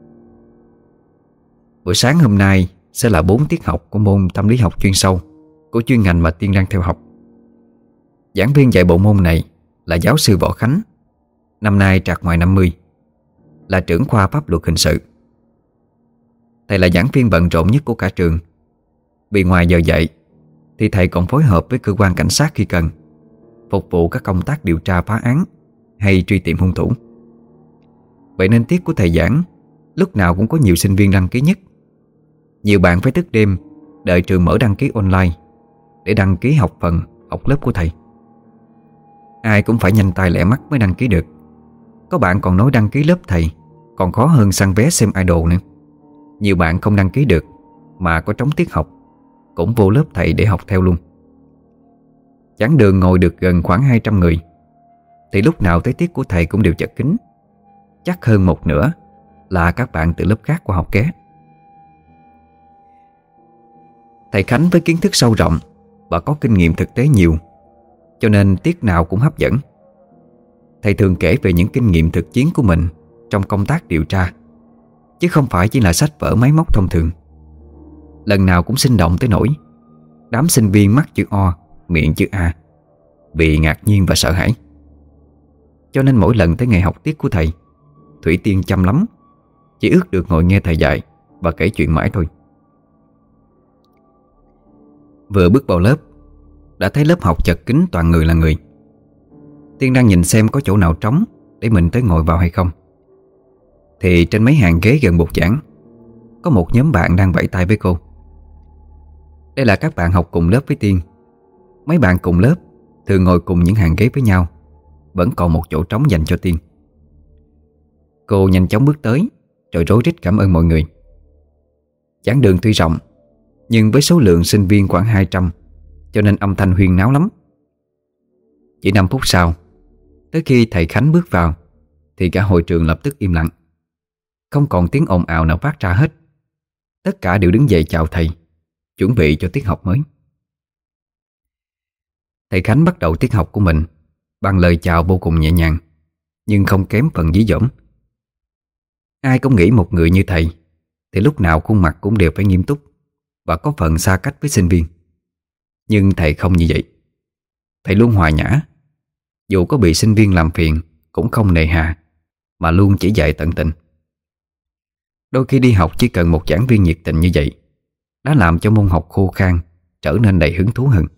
Buổi sáng hôm nay sẽ là 4 tiết học của môn tâm lý học chuyên sâu của chuyên ngành mà Tiên đang theo học. Giảng viên dạy bộ môn này là giáo sư Võ Khánh, năm nay trạc ngoài 50, là trưởng khoa pháp luật hình sự. Thầy là giảng viên bận rộn nhất của cả trường, vì ngoài giờ dạy thì thầy còn phối hợp với cơ quan cảnh sát khi cần, phục vụ các công tác điều tra phá án hay truy tìm hung thủ. Vậy nên tiết của thầy giảng lúc nào cũng có nhiều sinh viên đăng ký nhất. Nhiều bạn phải thức đêm đợi trường mở đăng ký online để đăng ký học phần, học lớp của thầy. Ai cũng phải nhanh tay lẹ mắt mới đăng ký được. Có bạn còn nói đăng ký lớp thầy còn khó hơn săn vé xem idol nữa. Nhiều bạn không đăng ký được mà có trống tiết học cũng vô lớp thầy để học theo luôn. Giảng đường ngồi được gần khoảng 200 người, thì lúc nào tới tiết của thầy cũng đều chật kín. Chắc hơn một nửa là các bạn từ lớp khác qua học ké. Thầy Khánh với kiến thức sâu rộng và có kinh nghiệm thực tế nhiều, cho nên tiết nào cũng hấp dẫn. Thầy thường kể về những kinh nghiệm thực chiến của mình trong công tác điều tra, chứ không phải chỉ là sách vở máy móc thông thường. Lần nào cũng sinh động tới nỗi đám sinh viên mắt chữ O, miệng chữ A vì ngạc nhiên và sợ hãi. Cho nên mỗi lần tới ngày học tiết của thầy, Thủy Tiên chăm lắm, chỉ ước được ngồi nghe thầy dạy và kể chuyện mãi thôi. Vừa bước vào lớp đã thấy lớp học chật kín toàn người là người. Tiên đang nhìn xem có chỗ nào trống để mình tới ngồi vào hay không, thì trên mấy hàng ghế gần bục giảng có một nhóm bạn đang vẫy tay với cô. Đây là các bạn học cùng lớp với Tiên. Mấy bạn cùng lớp thường ngồi cùng những hàng ghế với nhau, vẫn còn một chỗ trống dành cho Tiên. Cô nhanh chóng bước tới rồi rối rít cảm ơn mọi người. Giảng đường tuy rộng, nhưng với số lượng sinh viên khoảng 200, cho nên âm thanh huyên náo lắm. Chỉ 5 phút sau, tới khi thầy Khánh bước vào, thì cả hội trường lập tức im lặng. Không còn tiếng ồn ào nào phát ra hết. Tất cả đều đứng dậy chào thầy, chuẩn bị cho tiết học mới. Thầy Khánh bắt đầu tiết học của mình bằng lời chào vô cùng nhẹ nhàng, nhưng không kém phần dí dỏm. Ai cũng nghĩ một người như thầy thì lúc nào khuôn mặt cũng đều phải nghiêm túc và có phần xa cách với sinh viên. Nhưng thầy không như vậy. Thầy luôn hòa nhã, dù có bị sinh viên làm phiền cũng không nề hà, mà luôn chỉ dạy tận tình. Đôi khi đi học chỉ cần một giảng viên nhiệt tình như vậy đã làm cho môn học khô khan trở nên đầy hứng thú hơn.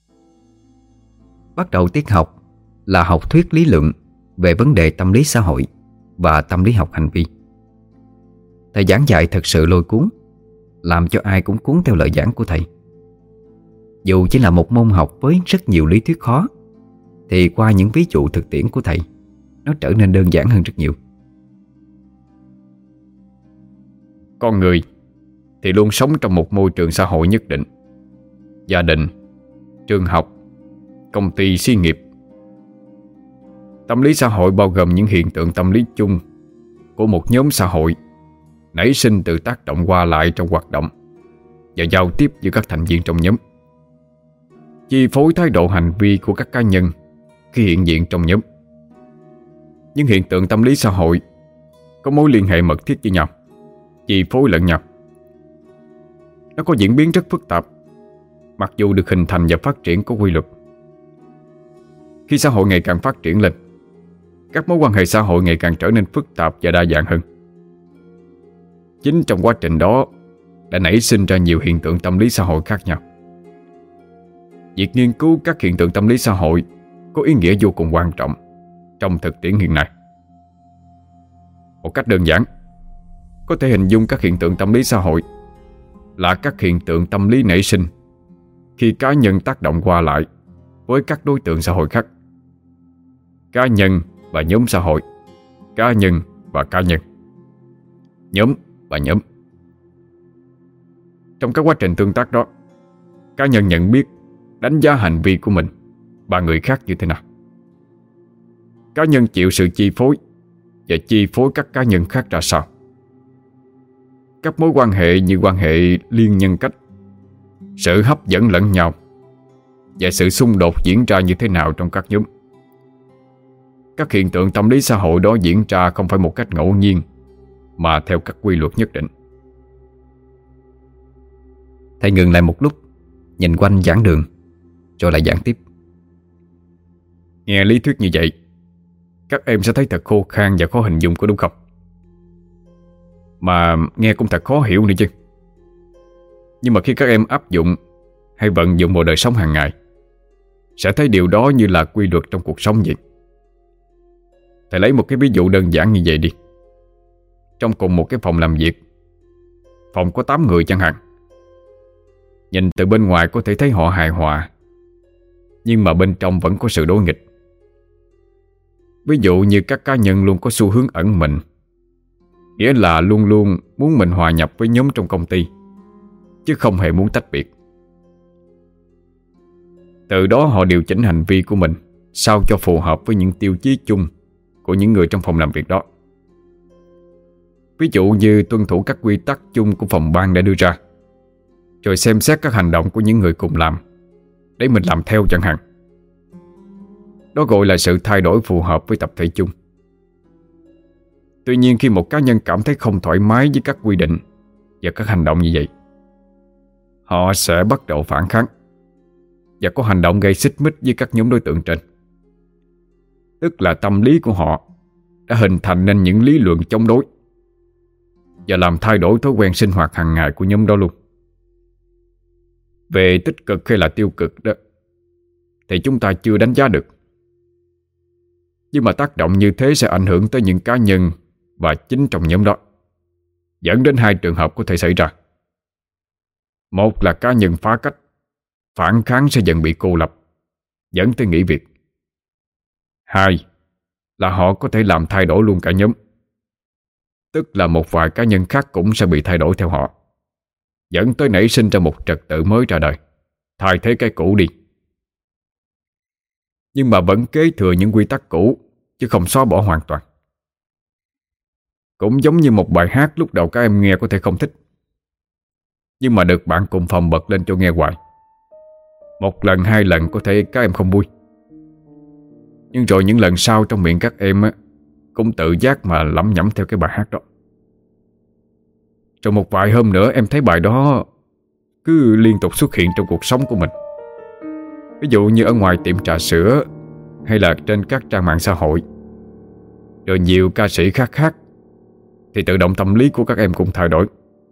Bắt đầu tiết học là học thuyết lý luận về vấn đề tâm lý xã hội và tâm lý học hành vi. Thầy giảng dạy thật sự lôi cuốn, làm cho ai cũng cuốn theo lời giảng của thầy. Dù chỉ là một môn học với rất nhiều lý thuyết khó, thì qua những ví dụ thực tiễn của thầy, nó trở nên đơn giản hơn rất nhiều. Con người thì luôn sống trong một môi trường xã hội nhất định. Gia đình, trường học, công ty, xí nghiệp. Tâm lý xã hội bao gồm những hiện tượng tâm lý chung của một nhóm xã hội, nảy sinh từ tác động qua lại trong hoạt động và giao tiếp giữa các thành viên trong nhóm, chi phối thái độ hành vi của các cá nhân khi hiện diện trong nhóm. Những hiện tượng tâm lý xã hội có mối liên hệ mật thiết với nhau, chi phối lẫn nhau. Nó có diễn biến rất phức tạp, mặc dù được hình thành và phát triển có quy luật. Khi xã hội ngày càng phát triển lên, các mối quan hệ xã hội ngày càng trở nên phức tạp và đa dạng hơn. Chính trong quá trình đó đã nảy sinh ra nhiều hiện tượng tâm lý xã hội khác nhau. Việc nghiên cứu các hiện tượng tâm lý xã hội có ý nghĩa vô cùng quan trọng trong thực tiễn hiện nay. Một cách đơn giản, có thể hình dung các hiện tượng tâm lý xã hội là các hiện tượng tâm lý nảy sinh khi cá nhân tác động qua lại với các đối tượng xã hội khác. Cá nhân và nhóm xã hội, cá nhân và cá nhân, nhóm và nhóm. Trong các quá trình tương tác đó, cá nhân nhận biết, đánh giá hành vi của mình và người khác như thế nào. cá nhân chịu sự chi phối và chi phối các cá nhân khác ra sao. Các mối quan hệ như quan hệ liên nhân cách, sự hấp dẫn lẫn nhau và sự xung đột diễn ra như thế nào trong các nhóm. Các hiện tượng tâm lý xã hội đó diễn ra không phải một cách ngẫu nhiên, mà theo các quy luật nhất định. Thầy ngừng lại một lúc, nhìn quanh giảng đường, rồi lại giảng tiếp. Nghe lý thuyết như vậy, các em sẽ thấy thật khô khan và khó hình dung, có đúng không? Mà nghe cũng thật khó hiểu nữa chứ. Nhưng mà khi các em áp dụng hay vận dụng vào đời sống hàng ngày, sẽ thấy điều đó như là quy luật trong cuộc sống vậy. Thầy lấy một cái ví dụ đơn giản như vậy đi. Trong cùng một cái phòng làm việc, phòng có 8 người chẳng hạn. Nhìn từ bên ngoài có thể thấy họ hài hòa, nhưng mà bên trong vẫn có sự đối nghịch. Ví dụ như các cá nhân luôn có xu hướng ẩn mình, nghĩa là luôn luôn muốn mình hòa nhập với nhóm trong công ty, chứ không hề muốn tách biệt. Từ đó họ điều chỉnh hành vi của mình sao cho phù hợp với những tiêu chí chung của những người trong phòng làm việc đó. Ví dụ như tuân thủ các quy tắc chung của phòng ban đã đưa ra, rồi xem xét các hành động của những người cùng làm để mình làm theo chẳng hạn. Đó gọi là sự thay đổi phù hợp với tập thể chung. Tuy nhiên khi một cá nhân cảm thấy không thoải mái với các quy định và các hành động như vậy, họ sẽ bắt đầu phản kháng và có hành động gây xích mích với các nhóm đối tượng trên. Tức là tâm lý của họ đã hình thành nên những lý luận chống đối và làm thay đổi thói quen sinh hoạt hàng ngày của nhóm đó luôn. Về tích cực hay là tiêu cực đó thì chúng ta chưa đánh giá được, nhưng mà tác động như thế sẽ ảnh hưởng tới những cá nhân và chính trong nhóm đó, dẫn đến 2 trường hợp có thể xảy ra. Một là cá nhân phá cách, phản kháng sẽ dần bị cô lập, dẫn tới nghỉ việc. 2 là họ có thể làm thay đổi luôn cả nhóm, tức là một vài cá nhân khác cũng sẽ bị thay đổi theo họ, dẫn tới nảy sinh ra một trật tự mới ra đời, thay thế cái cũ đi. Nhưng mà vẫn kế thừa những quy tắc cũ, chứ không xóa bỏ hoàn toàn. Cũng giống như một bài hát lúc đầu các em nghe có thể không thích, nhưng mà được bạn cùng phòng bật lên cho nghe hoài. 1 lần 2 lần có thể các em không vui, nhưng rồi những lần sau trong miệng các em cũng tự giác mà lẩm nhẩm theo cái bài hát đó. Rồi một vài hôm nữa em thấy bài đó cứ liên tục xuất hiện trong cuộc sống của mình. Ví dụ như ở ngoài tiệm trà sữa, hay là trên các trang mạng xã hội, rồi nhiều ca sĩ khác khác, thì tự động tâm lý của các em cũng thay đổi.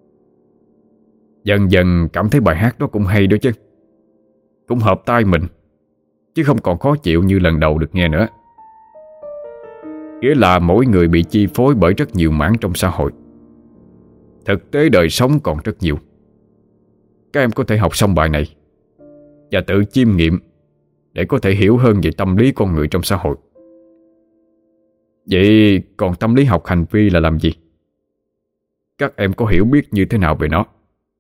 Dần dần cảm thấy bài hát đó cũng hay đó chứ, cũng hợp tai mình, chứ không còn khó chịu như lần đầu được nghe nữa. Nghĩa là mỗi người bị chi phối bởi rất nhiều mảng trong xã hội. Thực tế đời sống còn rất nhiều. Các em có thể học xong bài này và tự chiêm nghiệm để có thể hiểu hơn về tâm lý con người trong xã hội. Vậy còn tâm lý học hành vi là làm gì? Các em có hiểu biết như thế nào về nó?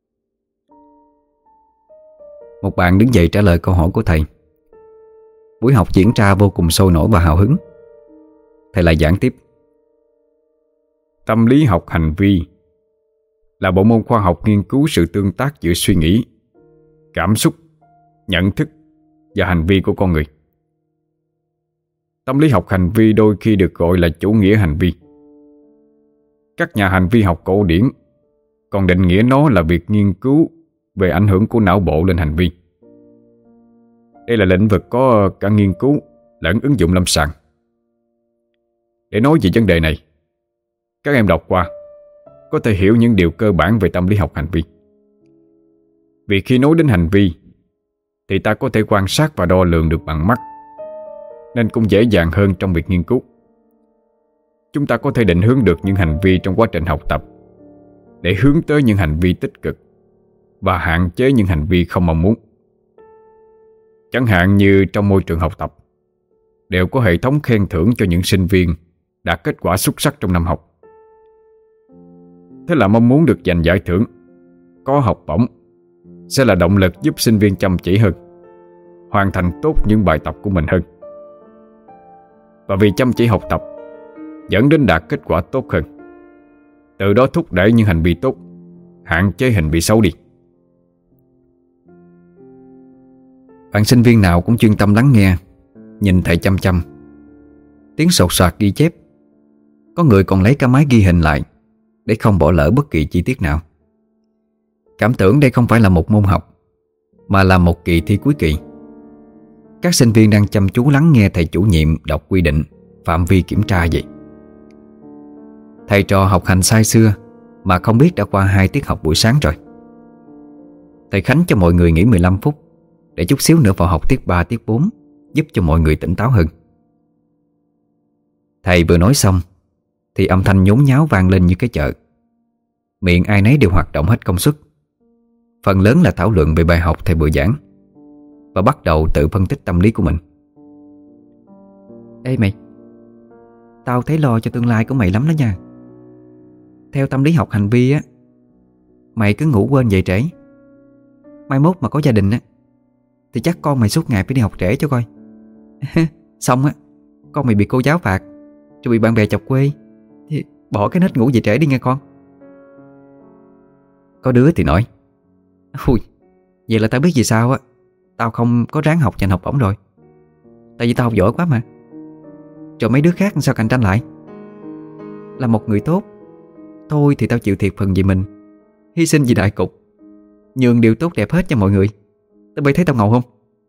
Một bạn đứng dậy trả lời câu hỏi của thầy. Buổi học diễn ra vô cùng sôi nổi và hào hứng. Thầy lại giảng tiếp. Tâm lý học hành vi là bộ môn khoa học nghiên cứu sự tương tác giữa suy nghĩ, cảm xúc, nhận thức và hành vi của con người. Tâm lý học hành vi đôi khi được gọi là chủ nghĩa hành vi. Các nhà hành vi học cổ điển còn định nghĩa nó là việc nghiên cứu về ảnh hưởng của não bộ lên hành vi. Đây là lĩnh vực có cả nghiên cứu lẫn ứng dụng lâm sàng. Để nói về vấn đề này, các em đọc qua có thể hiểu những điều cơ bản về tâm lý học hành vi. Vì khi nói đến hành vi thì ta có thể quan sát và đo lường được bằng mắt, nên cũng dễ dàng hơn trong việc nghiên cứu. Chúng ta có thể định hướng được những hành vi trong quá trình học tập để hướng tới những hành vi tích cực và hạn chế những hành vi không mong muốn. Chẳng hạn như trong môi trường học tập đều có hệ thống khen thưởng cho những sinh viên đạt kết quả xuất sắc trong năm học. Thế là mong muốn được giành giải thưởng, có học bổng sẽ là động lực giúp sinh viên chăm chỉ hơn, hoàn thành tốt những bài tập của mình hơn. và vì chăm chỉ học tập dẫn đến đạt kết quả tốt hơn, từ đó thúc đẩy những hành vi tốt, hạn chế hành vi xấu đi. Bạn sinh viên nào cũng chuyên tâm lắng nghe, nhìn thầy chăm chăm. Tiếng sột soạt ghi chép. Có người còn lấy cả máy ghi hình lại để không bỏ lỡ bất kỳ chi tiết nào. Cảm tưởng đây không phải là một môn học, mà là một kỳ thi cuối kỳ. Các sinh viên đang chăm chú lắng nghe thầy chủ nhiệm đọc quy định, phạm vi kiểm tra vậy. Thầy trò học hành say sưa mà không biết đã qua 2 tiết học buổi sáng rồi. Thầy Khánh cho mọi người nghỉ 15 phút để chút xíu nữa vào học tiết 3, tiết 4, giúp cho mọi người tỉnh táo hơn. Thầy vừa nói xong thì âm thanh nhốn nháo vang lên như cái chợ. Miệng ai nấy đều hoạt động hết công suất. Phần lớn là thảo luận về bài học thầy vừa giảng và bắt đầu tự phân tích tâm lý của mình. Ê mày, tao thấy lo cho tương lai của mày lắm đó nha. Theo tâm lý học hành vi á, mày cứ ngủ quên dậy trễ, mai mốt mà có gia đình á thì chắc con mày suốt ngày phải đi học trễ cho coi. Xong á, con mày bị cô giáo phạt, rồi bị bạn bè chọc quê, thì bỏ cái nết ngủ dậy trễ đi nghe con. Có đứa thì nói: Ui, vậy là tao biết vì sao á tao không có ráng học giành học bổng rồi. Tại vì tao học giỏi quá mà. Rồi mấy đứa khác sao cạnh tranh lại. Là một người tốt, thôi thì tao chịu thiệt phần vì mình, hy sinh vì đại cục, nhường điều tốt đẹp hết cho mọi người. Tao bay thấy tao ngầu không?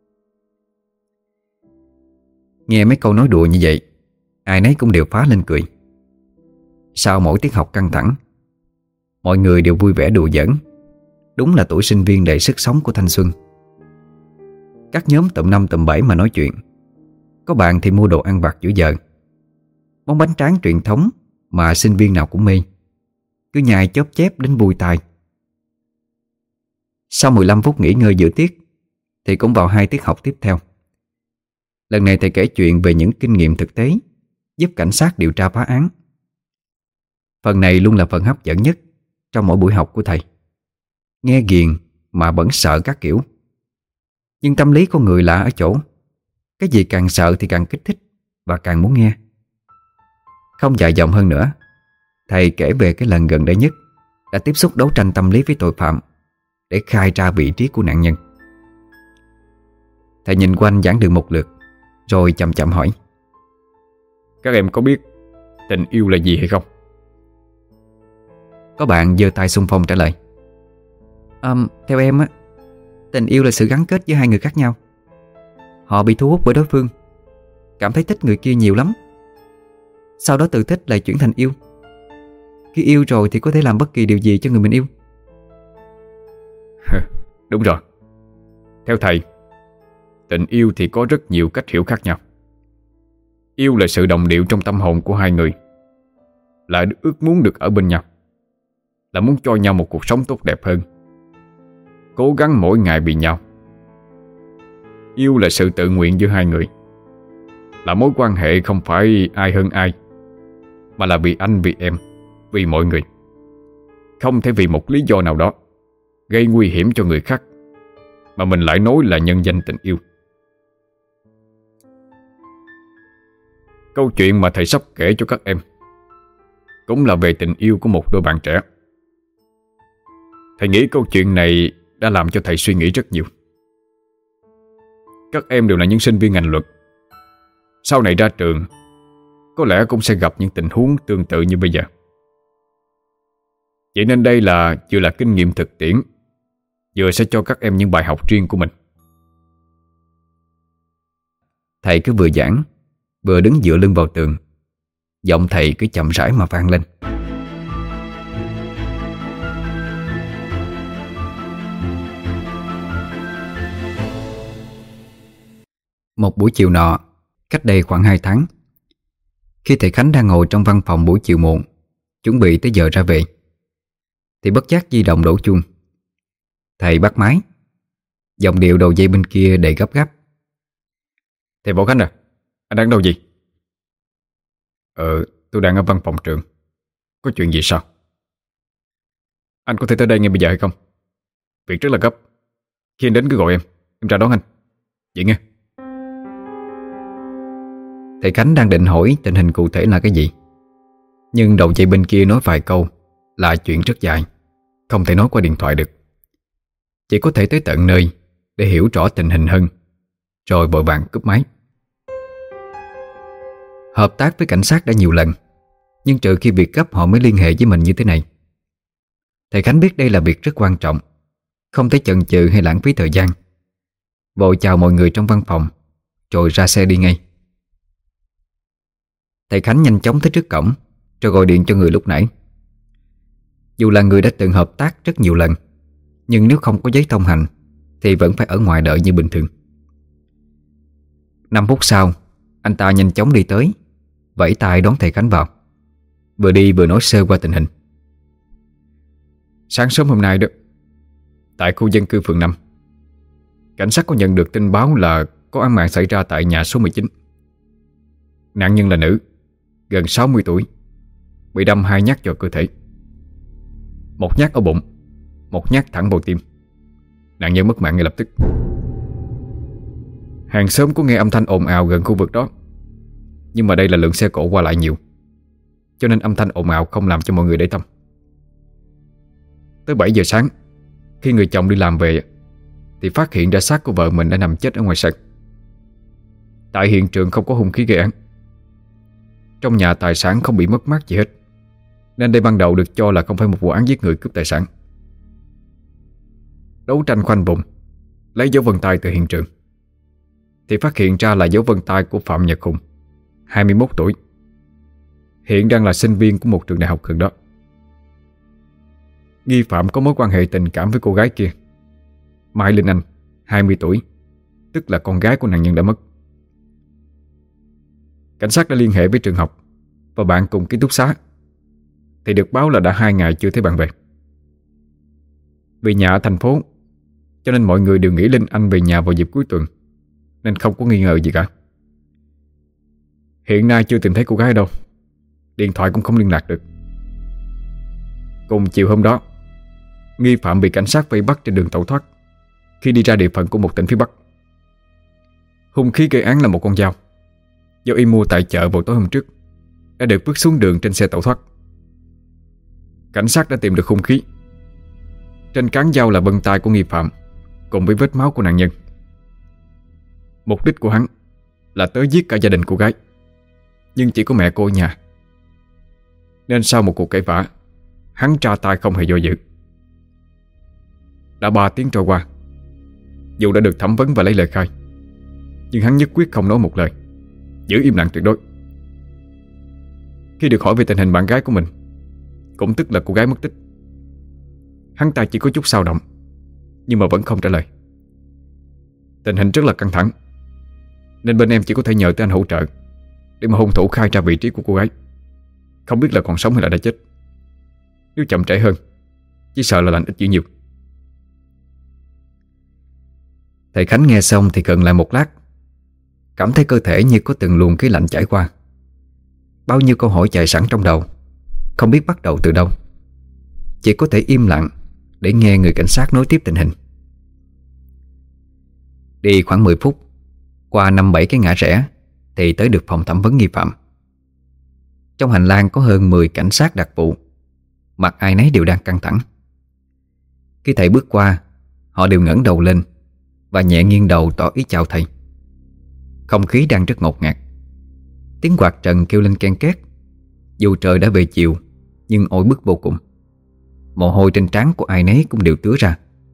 Nghe mấy câu nói đùa như vậy, ai nấy cũng đều phá lên cười. Sau mỗi tiết học căng thẳng, mọi người đều vui vẻ đùa giỡn. Đúng là tuổi sinh viên đầy sức sống của thanh xuân. Các nhóm tụm 5 tụm 7 mà nói chuyện. Có bạn thì mua đồ ăn vặt giữa giờ. Món bánh tráng truyền thống mà sinh viên nào cũng mê, cứ nhai chóp chép đến vui tai. Sau 15 phút nghỉ ngơi giữa tiết thì cũng vào 2 tiết học tiếp theo. Lần này thầy kể chuyện về những kinh nghiệm thực tế giúp cảnh sát điều tra phá án. Phần này luôn là phần hấp dẫn nhất trong mỗi buổi học của thầy. Nghe ghiền mà vẫn sợ các kiểu. Nhưng tâm lý con người lạ ở chỗ, cái gì càng sợ thì càng kích thích và càng muốn nghe. Không dài dòng hơn nữa, thầy kể về cái lần gần đây nhất đã tiếp xúc đấu tranh tâm lý với tội phạm để khai ra vị trí của nạn nhân. Thầy nhìn quanh giảng đường một lượt rồi chậm chậm hỏi: Các em có biết tình yêu là gì hay không? Có bạn giơ tay xung phong trả lời: Theo em á, tình yêu là sự gắn kết giữa hai người khác nhau. Họ bị thu hút bởi đối phương, cảm thấy thích người kia nhiều lắm, sau đó từ thích lại chuyển thành yêu. Khi yêu rồi thì có thể làm bất kỳ điều gì cho người mình yêu. Đúng rồi. Theo thầy, tình yêu thì có rất nhiều cách hiểu khác nhau. Yêu là sự đồng điệu trong tâm hồn của hai người, là ước muốn được ở bên nhau, là muốn cho nhau một cuộc sống tốt đẹp hơn, cố gắng mỗi ngày vì nhau. Yêu là sự tự nguyện giữa hai người, là mối quan hệ không phải ai hơn ai, mà là vì anh, vì em, vì mọi người. Không thể vì một lý do nào đó gây nguy hiểm cho người khác mà mình lại nói là nhân danh tình yêu. Câu chuyện mà thầy sắp kể cho các em cũng là về tình yêu của một đôi bạn trẻ. Thầy nghĩ câu chuyện này đã làm cho thầy suy nghĩ rất nhiều. Các em đều là những sinh viên ngành luật, sau này ra trường có lẽ cũng sẽ gặp những tình huống tương tự như bây giờ. Vậy nên đây là vừa là kinh nghiệm thực tiễn, vừa sẽ cho các em những bài học riêng của mình. Thầy cứ vừa giảng, vừa đứng dựa lưng vào tường. Giọng thầy cứ chậm rãi mà vang lên: Một buổi chiều nọ, cách đây khoảng 2 tháng, khi thầy Khánh đang ngồi trong văn phòng buổi chiều muộn, chuẩn bị tới giờ ra về, thì bất giác di động đổ chuông. Thầy bắt máy. Giọng điệu đầu dây bên kia đầy gấp gáp: Thầy Võ Khánh à, anh đang đâu gì? Tôi đang ở văn phòng trường. Có chuyện gì sao? Anh có thể tới đây ngay bây giờ hay không? Việc rất là gấp. Khi anh đến cứ gọi em ra đón anh. Vậy nghe. Thầy Khánh đang định hỏi tình hình cụ thể là cái gì, nhưng đầu dây bên kia nói vài câu là chuyện rất dài, không thể nói qua điện thoại được. Chỉ có thể tới tận nơi để hiểu rõ tình hình hơn, rồi vội vàng cúp máy. Hợp tác với cảnh sát đã nhiều lần, nhưng trừ khi việc gấp họ mới liên hệ với mình như thế này. Thầy Khánh biết đây là việc rất quan trọng, không thể chần chừ hay lãng phí thời gian. Vội chào mọi người trong văn phòng, rồi ra xe đi ngay. Thầy Khánh nhanh chóng tới trước cổng, rồi gọi điện cho người lúc nãy. Dù là người đã từng hợp tác rất nhiều lần, nhưng nếu không có giấy thông hành thì vẫn phải ở ngoài đợi như bình thường. 5 phút sau, anh ta nhanh chóng đi tới, vẫy tay đón thầy Khánh vào. Vừa đi vừa nói sơ qua tình hình. Sáng sớm hôm nay đó, tại khu dân cư phường 5, cảnh sát có nhận được tin báo là có án mạng xảy ra tại nhà số 19. Nạn nhân là nữ, gần 60 tuổi, bị đâm 2 nhát vào cơ thể. 1 nhát ở bụng, 1 nhát thẳng vào tim. Nạn nhân mất mạng ngay lập tức. Hàng xóm có nghe âm thanh ồn ào gần khu vực đó, nhưng mà đây là lượng xe cộ qua lại nhiều, cho nên âm thanh ồn ào không làm cho mọi người để tâm. Tới 7 giờ sáng, khi người chồng đi làm về thì phát hiện ra xác của vợ mình đã nằm chết ở ngoài sân. Tại hiện trường không có hung khí gây án. Trong nhà tài sản không bị mất mát gì hết, nên đây ban đầu được cho là không phải một vụ án giết người cướp tài sản. Đấu tranh khoanh vùng, lấy dấu vân tay từ hiện trường, thì phát hiện ra là dấu vân tay của Phạm Nhật Hùng, 21 tuổi, hiện đang là sinh viên của một trường đại học gần đó. Nghi phạm có mối quan hệ tình cảm với cô gái kia, Mai Linh Anh, 20 tuổi, tức là con gái của nạn nhân đã mất. Cảnh sát đã liên hệ với trường học và bạn cùng ký túc xá, thì được báo là đã 2 ngày chưa thấy bạn về. Vì nhà ở thành phố, cho nên mọi người đều nghĩ Linh Anh về nhà vào dịp cuối tuần, nên không có nghi ngờ gì cả. Hiện nay chưa tìm thấy cô gái đâu, điện thoại cũng không liên lạc được. Cùng chiều hôm đó, nghi phạm bị cảnh sát vây bắt trên đường tẩu thoát khi đi ra địa phận của một tỉnh phía Bắc. Hung khí gây án là một con dao, do y mua tại chợ vào tối hôm trước, đã được vứt xuống đường trên xe tẩu thoát. Cảnh sát đã tìm được hung khí. Trên cán dao là vân tay của nghi phạm cùng với vết máu của nạn nhân. Mục đích của hắn là tới giết cả gia đình cô gái, nhưng chỉ có mẹ cô ở nhà, nên sau một cuộc cãi vã, hắn tra tay không hề do dự. Đã 3 tiếng trôi qua, dù đã được thẩm vấn và lấy lời khai, nhưng hắn nhất quyết không nói một lời, giữ im lặng tuyệt đối. Khi được hỏi về tình hình bạn gái của mình, cũng tức là cô gái mất tích, hắn ta chỉ có chút xao động, nhưng mà vẫn không trả lời. Tình hình rất là căng thẳng, nên bên em chỉ có thể nhờ tới anh hỗ trợ để mà hung thủ khai ra vị trí của cô gái. Không biết là còn sống hay là đã chết. Nếu chậm trễ hơn, chỉ sợ là lành ít dữ nhiều. Thầy Khánh nghe xong thì khựng lại một lát, cảm thấy cơ thể như có từng luồng khí lạnh chảy qua. Bao nhiêu câu hỏi chạy sẵn trong đầu, không biết bắt đầu từ đâu. Chỉ có thể im lặng để nghe người cảnh sát nói tiếp tình hình. Đi khoảng 10 phút, qua 5-7 cái ngã rẽ thì tới được phòng thẩm vấn nghi phạm. Trong hành lang có hơn 10 cảnh sát đặc vụ, mặt ai nấy đều đang căng thẳng. Khi thầy bước qua, họ đều ngẩng đầu lên và nhẹ nghiêng đầu tỏ ý chào thầy. Không khí đang rất ngột ngạt. Tiếng quạt trần kêu lên ken két. Dù trời đã về chiều, nhưng oi bức vô cùng. Mồ hôi trên trán của ai nấy cũng đều tứa ra.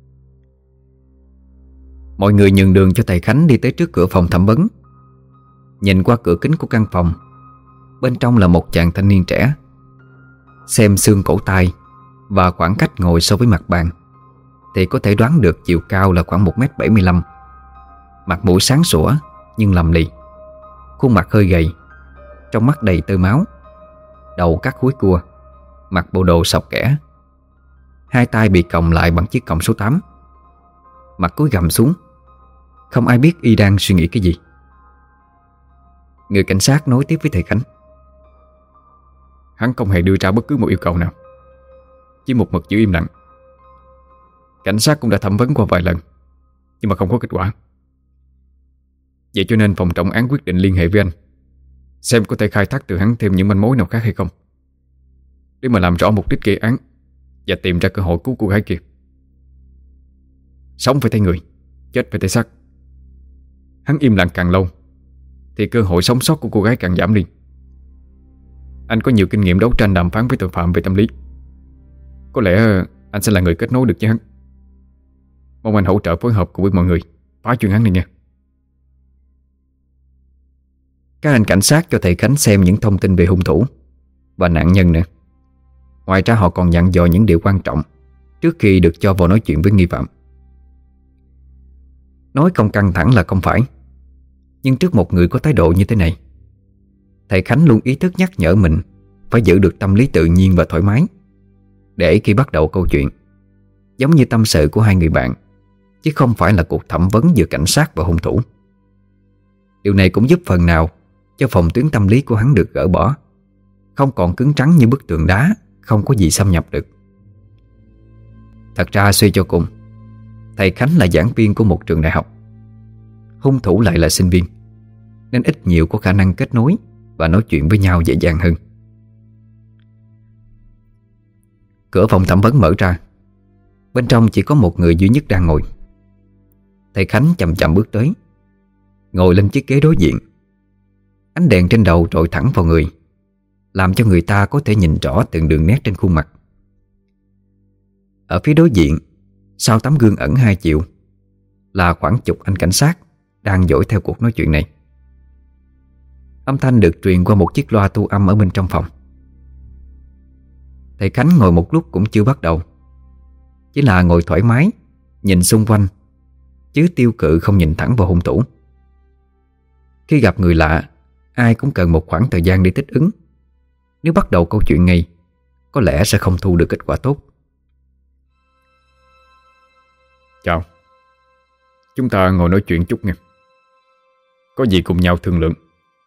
Mọi người nhường đường cho thầy Khánh đi tới trước cửa phòng thẩm vấn. Nhìn qua cửa kính của căn phòng, bên trong là một chàng thanh niên trẻ. Xem xương cổ tay và khoảng cách ngồi so với mặt bàn thì có thể đoán được chiều cao là khoảng 1m75. Mặt mũi sáng sủa nhưng lầm lì, khuôn mặt hơi gầy, trong mắt đầy tơ máu, đầu cắt húi cua, mặc bộ đồ xộc kẻ, hai tay bị còng lại bằng chiếc còng số 8, mặt cúi gằm xuống. Không ai biết y đang suy nghĩ cái gì. Người cảnh sát nói tiếp với thầy Khánh. Hắn không hề đưa ra bất cứ một yêu cầu nào, chỉ một mực giữ im lặng. Cảnh sát cũng đã thẩm vấn qua vài lần, nhưng mà không có kết quả. Vậy cho nên phòng trọng án quyết định liên hệ với anh xem có thể khai thác từ hắn thêm những manh mối nào khác hay không, để mà làm rõ mục đích gây án và tìm ra cơ hội cứu cô gái kia. Sống phải thấy người, chết phải thấy xác. Hắn im lặng càng lâu thì cơ hội sống sót của cô gái càng giảm đi. Anh có nhiều kinh nghiệm đấu tranh đàm phán với tội phạm về tâm lý. Có lẽ anh sẽ là người kết nối được với hắn. Mong anh hỗ trợ phối hợp cùng với mọi người phá chuyên án này nha. Các anh cảnh sát cho thầy Khánh xem những thông tin về hung thủ và nạn nhân nữa. Ngoài ra họ còn dặn dò những điều quan trọng trước khi được cho vào nói chuyện với nghi phạm. Nói không căng thẳng là không phải, nhưng trước một người có thái độ như thế này, thầy Khánh luôn ý thức nhắc nhở mình phải giữ được tâm lý tự nhiên và thoải mái, để khi bắt đầu câu chuyện giống như tâm sự của hai người bạn, chứ không phải là cuộc thẩm vấn giữa cảnh sát và hung thủ. Điều này cũng giúp phần nào cho phòng tuyến tâm lý của hắn được gỡ bỏ, không còn cứng trắng như bức tường đá, không có gì xâm nhập được. Thật ra suy cho cùng, thầy Khánh là giảng viên của một trường đại học, hung thủ lại là sinh viên, nên ít nhiều có khả năng kết nối và nói chuyện với nhau dễ dàng hơn. Cửa phòng thẩm vấn mở ra. Bên trong chỉ có một người duy nhất đang ngồi. Thầy Khánh chậm chậm bước tới, ngồi lên chiếc ghế đối diện. Ánh đèn trên đầu rọi thẳng vào người, làm cho người ta có thể nhìn rõ từng đường nét trên khuôn mặt. Ở phía đối diện, sau tấm gương ẩn hai chiều, là khoảng chục anh cảnh sát đang dõi theo cuộc nói chuyện này. Âm thanh được truyền qua một chiếc loa thu âm ở bên trong phòng. Thầy Khánh ngồi một lúc cũng chưa bắt đầu, chỉ là ngồi thoải mái, nhìn xung quanh, chứ tiêu cự không nhìn thẳng vào hung thủ. Khi gặp người lạ, ai cũng cần một khoảng thời gian để thích ứng. Nếu bắt đầu câu chuyện ngay, có lẽ sẽ không thu được kết quả tốt. Chào, chúng ta ngồi nói chuyện chút nha. Có gì cùng nhau thương lượng.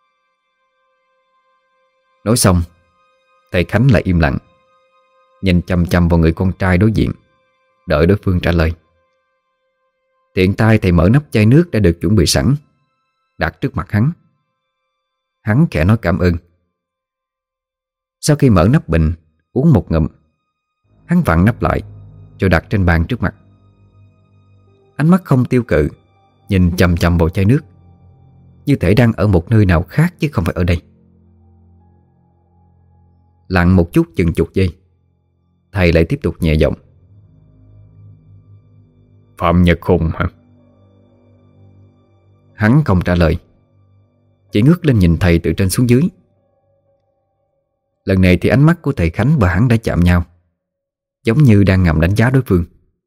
Nói xong, thầy Khánh lại im lặng, nhìn chằm chằm vào người con trai đối diện, đợi đối phương trả lời. Tiện tay thầy mở nắp chai nước đã được chuẩn bị sẵn, đặt trước mặt hắn. Hắn khẽ nói cảm ơn. Sau khi mở nắp bình, uống một ngụm, hắn vặn nắp lại rồi đặt trên bàn trước mặt. Ánh mắt không tiêu cự, nhìn chằm chằm vào chai nước, như thể đang ở một nơi nào khác chứ không phải ở đây. Lặng một chút chừng chục giây, thầy lại tiếp tục nhẹ giọng. Phạm Nhật Hùng hả? Hắn không trả lời, chỉ ngước lên nhìn thầy từ trên xuống dưới. Lần này thì ánh mắt của thầy Khánh và hắn đã chạm nhau, giống như đang ngầm đánh giá đối phương.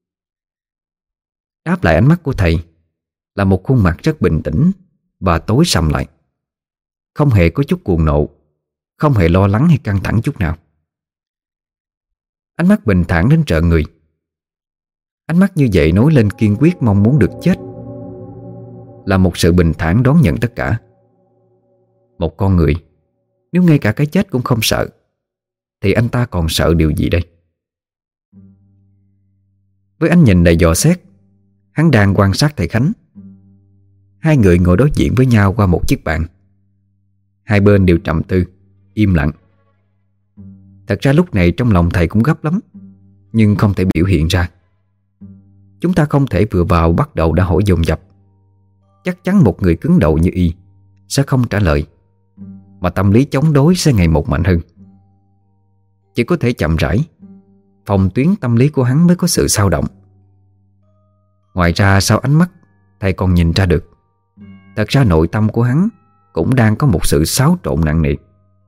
Đáp lại ánh mắt của thầy là một khuôn mặt rất bình tĩnh và tối sầm lại, không hề có chút cuồng nộ, không hề lo lắng hay căng thẳng chút nào. Ánh mắt bình thản đến rợn người. Ánh mắt như vậy nói lên kiên quyết mong muốn được chết, là một sự bình thản đón nhận tất cả. Một con người nếu ngay cả cái chết cũng không sợ, thì anh ta còn sợ điều gì đây? Với ánh nhìn đầy dò xét, hắn đang quan sát thầy Khánh. Hai người ngồi đối diện với nhau qua một chiếc bàn. Hai bên đều trầm tư, im lặng. Thật ra lúc này trong lòng thầy cũng gấp lắm, nhưng không thể biểu hiện ra. Chúng ta không thể vừa vào bắt đầu đã hỏi dồn dập. Chắc chắn một người cứng đầu như y sẽ không trả lời, mà tâm lý chống đối sẽ ngày một mạnh hơn. Chỉ có thể chậm rãi, phòng tuyến tâm lý của hắn mới có sự xao động. Ngoài ra sau ánh mắt, thầy còn nhìn ra được, thật ra nội tâm của hắn cũng đang có một sự xáo trộn nặng nề.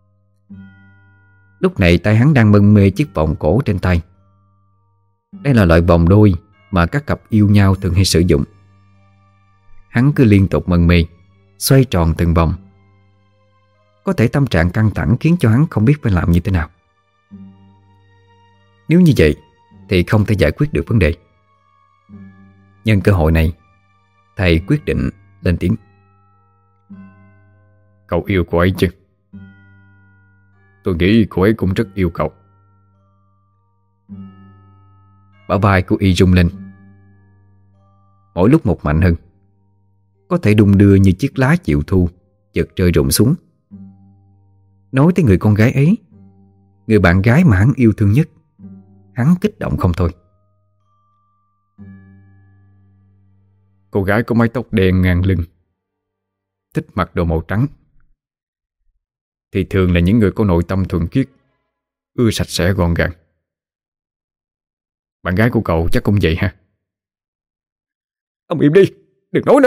Lúc này tay hắn đang mân mê chiếc vòng cổ trên tay. Đây là loại vòng đôi mà các cặp yêu nhau thường hay sử dụng. Hắn cứ liên tục mân mê, xoay tròn từng vòng. Có thể tâm trạng căng thẳng khiến cho hắn không biết phải làm như thế nào. Nếu như vậy thì không thể giải quyết được vấn đề. Nhân cơ hội này, thầy quyết định lên tiếng. Cậu yêu cô ấy chứ? Tôi nghĩ cô ấy cũng rất yêu cậu. Bả vai của y rung lên, mỗi lúc một mạnh hơn, có thể đung đưa như chiếc lá chịu thu chợt rơi rụng xuống. Nói tới người con gái ấy, người bạn gái mà hắn yêu thương nhất, hắn kích động không thôi. Cô gái có mái tóc đen ngang lưng, thích mặc đồ màu trắng, thì thường là những người có nội tâm thuần khiết, ưa sạch sẽ gọn gàng. Bạn gái của cậu chắc cũng vậy ha? Ông im đi, đừng nói nữa.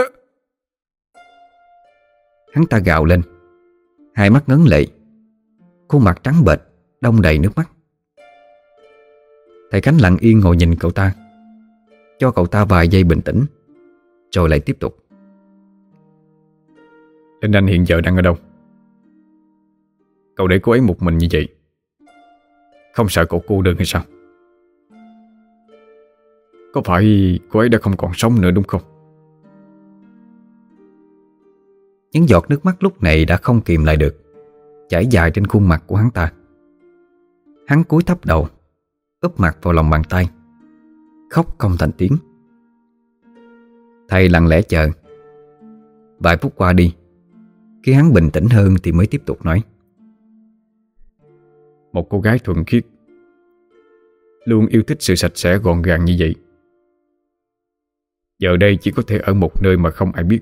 Hắn ta gào lên, hai mắt ngấn lệ, khuôn mặt trắng bệch, đong đầy nước mắt. Thầy Khánh lặng yên ngồi nhìn cậu ta, cho cậu ta vài giây bình tĩnh, rồi lại tiếp tục. Linh Anh hiện giờ đang ở đâu? Cậu để cô ấy một mình như vậy, không sợ cậu cô đơn hay sao? Có phải cô ấy đã không còn sống nữa đúng không? Những giọt nước mắt lúc này đã không kìm lại được, chảy dài trên khuôn mặt của hắn ta. Hắn cúi thấp đầu, úp mặt vào lòng bàn tay, khóc không thành tiếng. Thầy lặng lẽ chờ. Vài phút qua đi, khi hắn bình tĩnh hơn thì mới tiếp tục nói. Một cô gái thuần khiết, luôn yêu thích sự sạch sẽ gọn gàng như vậy, giờ đây chỉ có thể ở một nơi mà không ai biết,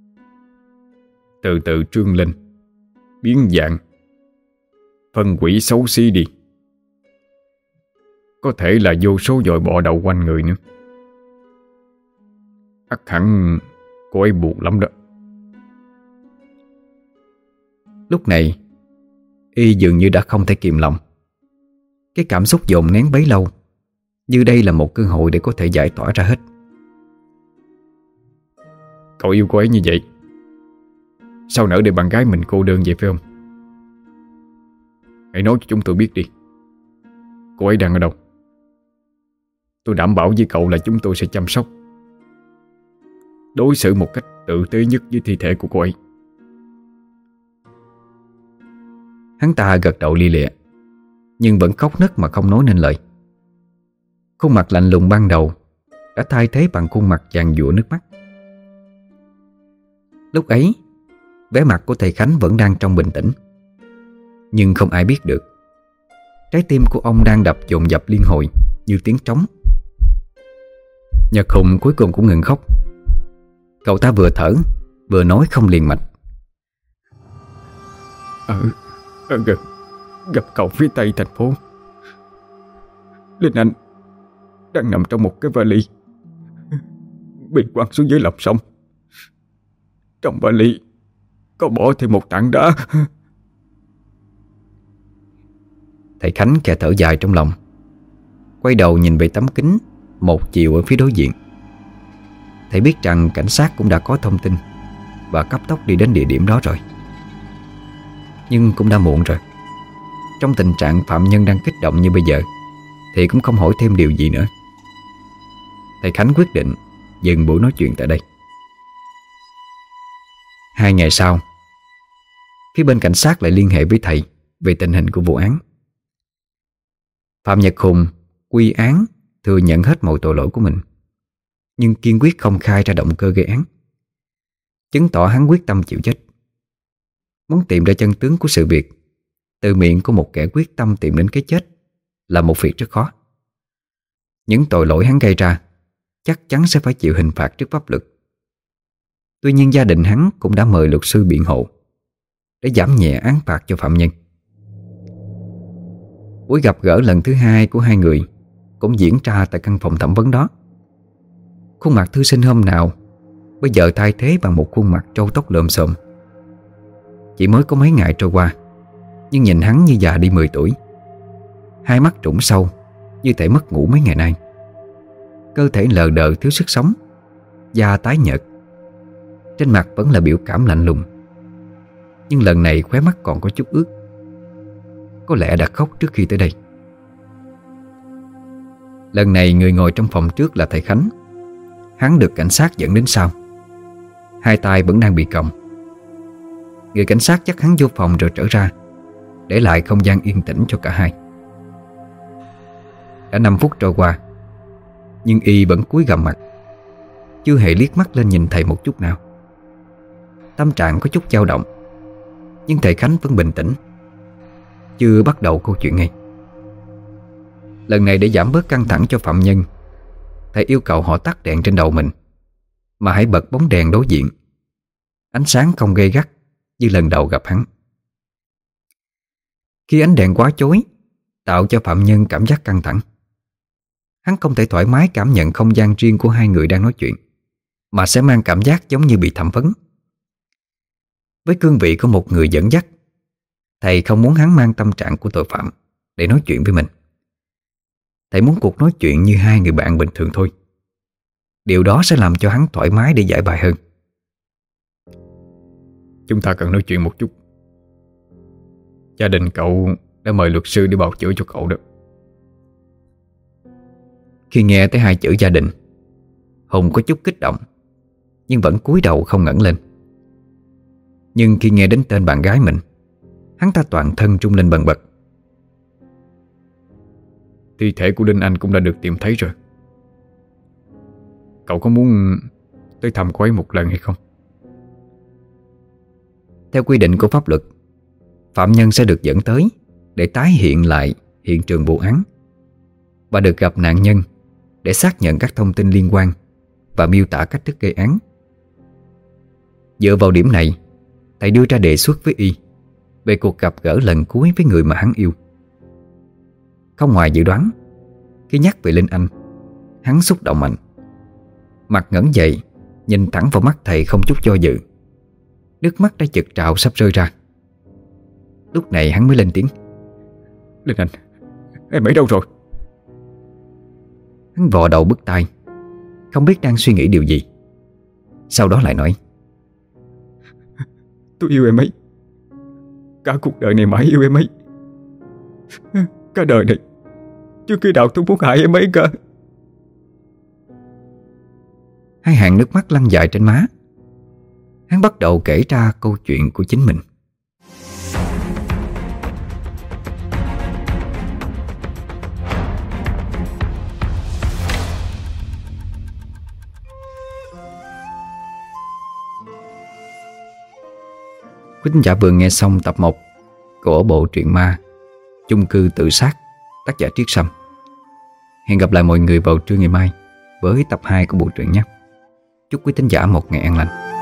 từ từ trương lên, biến dạng, phân quỷ xấu xí đi. Có thể là vô số dòi bọ đậu quanh người nữa. Ắt hẳn cô ấy buồn lắm đó. Lúc này Y dường như đã không thể kìm lòng. Cái cảm xúc dồn nén bấy lâu, như đây là một cơ hội để có thể giải tỏa ra hết. Cậu yêu cô ấy như vậy, sao nỡ để bạn gái mình cô đơn vậy phải không? Hãy nói cho chúng tôi biết đi, cô ấy đang ở đâu? Tôi đảm bảo với cậu là chúng tôi sẽ chăm sóc, đối xử một cách tử tế nhất với thi thể của cô ấy. Hắn ta gật đầu lia lịa, nhưng vẫn khóc nấc mà không nói nên lời. Khuôn mặt lạnh lùng ban đầu đã thay thế bằng khuôn mặt giàn giụa nước mắt. Lúc ấy, vẻ mặt của thầy Khánh vẫn đang trong bình tĩnh, nhưng không ai biết được trái tim của ông đang đập dồn dập liên hồi như tiếng trống. Nhật Hùng cuối cùng cũng ngừng khóc. Cậu ta vừa thở vừa nói không liền mạch. Gặp cậu phía tây thành phố, Linh Anh đang nằm trong một cái vali, bị quăng xuống dưới lòng sông. Trong vali có bỏ thêm một tảng đá. Thầy Khánh khẽ thở dài trong lòng, quay đầu nhìn về tấm kính một chiều ở phía đối diện. Thầy biết rằng cảnh sát cũng đã có thông tin và cấp tốc đi đến địa điểm đó rồi. Nhưng cũng đã muộn rồi. Trong tình trạng phạm nhân đang kích động như bây giờ thì cũng không hỏi thêm điều gì nữa. Thầy Khánh quyết định dừng buổi nói chuyện tại đây. 2 ngày sau, phía bên cảnh sát lại liên hệ với thầy về tình hình của vụ án. Phạm Nhật Hùng quy án thừa nhận hết mọi tội lỗi của mình, nhưng kiên quyết không khai ra động cơ gây án, chứng tỏ hắn quyết tâm chịu chết. Muốn tìm ra chân tướng của sự việc từ miệng của một kẻ quyết tâm tìm đến cái chết là một việc rất khó. Những tội lỗi hắn gây ra chắc chắn sẽ phải chịu hình phạt trước pháp luật. Tuy nhiên gia đình hắn cũng đã mời luật sư biện hộ để giảm nhẹ án phạt cho phạm nhân. Buổi gặp gỡ lần thứ 2 của hai người cũng diễn ra tại căn phòng thẩm vấn đó. Khuôn mặt thư sinh hôm nào bây giờ thay thế bằng một khuôn mặt râu tóc lồm xồm. Chỉ mới có mấy ngày trôi qua, nhưng nhìn hắn như già đi 10 tuổi. Hai mắt trũng sâu, như thể mất ngủ mấy ngày nay. Cơ thể lờ đờ thiếu sức sống, da tái nhợt. Trên mặt vẫn là biểu cảm lạnh lùng, nhưng lần này khóe mắt còn có chút ướt. Có lẽ đã khóc trước khi tới đây. Lần này người ngồi trong phòng trước là thầy Khánh. Hắn được cảnh sát dẫn đến sau. Hai tay vẫn đang bị còng. Người cảnh sát dắt hắn vô phòng rồi trở ra, để lại không gian yên tĩnh cho cả hai. Đã 5 phút trôi qua, nhưng y vẫn cúi gằm mặt, chưa hề liếc mắt lên nhìn thầy một chút nào. Tâm trạng có chút dao động, nhưng thầy Khánh vẫn bình tĩnh, chưa bắt đầu câu chuyện ngay. Lần này để giảm bớt căng thẳng cho phạm nhân, thầy yêu cầu họ tắt đèn trên đầu mình, mà hãy bật bóng đèn đối diện, ánh sáng không gay gắt như lần đầu gặp hắn. Khi ánh đèn quá chói tạo cho phạm nhân cảm giác căng thẳng, hắn không thể thoải mái cảm nhận không gian riêng của hai người đang nói chuyện, mà sẽ mang cảm giác giống như bị thẩm vấn. Với cương vị của một người dẫn dắt, thầy không muốn hắn mang tâm trạng của tội phạm để nói chuyện với mình. Thầy muốn cuộc nói chuyện như hai người bạn bình thường thôi. Điều đó sẽ làm cho hắn thoải mái để giải bài hơn. Chúng ta cần nói chuyện một chút. Gia đình cậu đã mời luật sư để bào chữa cho cậu đó. Khi nghe tới hai chữ gia đình, Hùng có chút kích động, nhưng vẫn cúi đầu không ngẩng lên. Nhưng khi nghe đến tên bạn gái mình, hắn ta toàn thân trung lên bần bật. Thi thể của Linh Anh cũng đã được tìm thấy rồi. Cậu có muốn tới thăm cô ấy một lần hay không? Theo quy định của pháp luật, phạm nhân sẽ được dẫn tới để tái hiện lại hiện trường vụ án và được gặp nạn nhân để xác nhận các thông tin liên quan và miêu tả cách thức gây án. Dựa vào điểm này, thầy đưa ra đề xuất với Y về cuộc gặp gỡ lần cuối với người mà hắn yêu. Không ngoài dự đoán, khi nhắc về Linh Anh, hắn xúc động mạnh, mặt ngẩng dậy, nhìn thẳng vào mắt thầy không chút do dự. Nước mắt đã chực trào sắp rơi ra. Lúc này hắn mới lên tiếng: Linh Anh, em ấy đâu rồi? Hắn vò đầu bứt tai, không biết đang suy nghĩ điều gì. Sau đó lại nói: Tôi yêu em ấy. Cả cuộc đời này mãi yêu em ấy. Cả đời này chưa khi nào tôi muốn hại em ấy cả. Hai hàng nước mắt lăn dài trên má. Hắn bắt đầu kể ra câu chuyện của chính mình. Quý thính giả vừa nghe xong tập 1 của bộ truyện ma Chung cư tự sát, tác giả Triết Sâm. Hẹn gặp lại mọi người vào trưa ngày mai với tập 2 của bộ truyện nhé. Chúc quý thính giả một ngày an lành.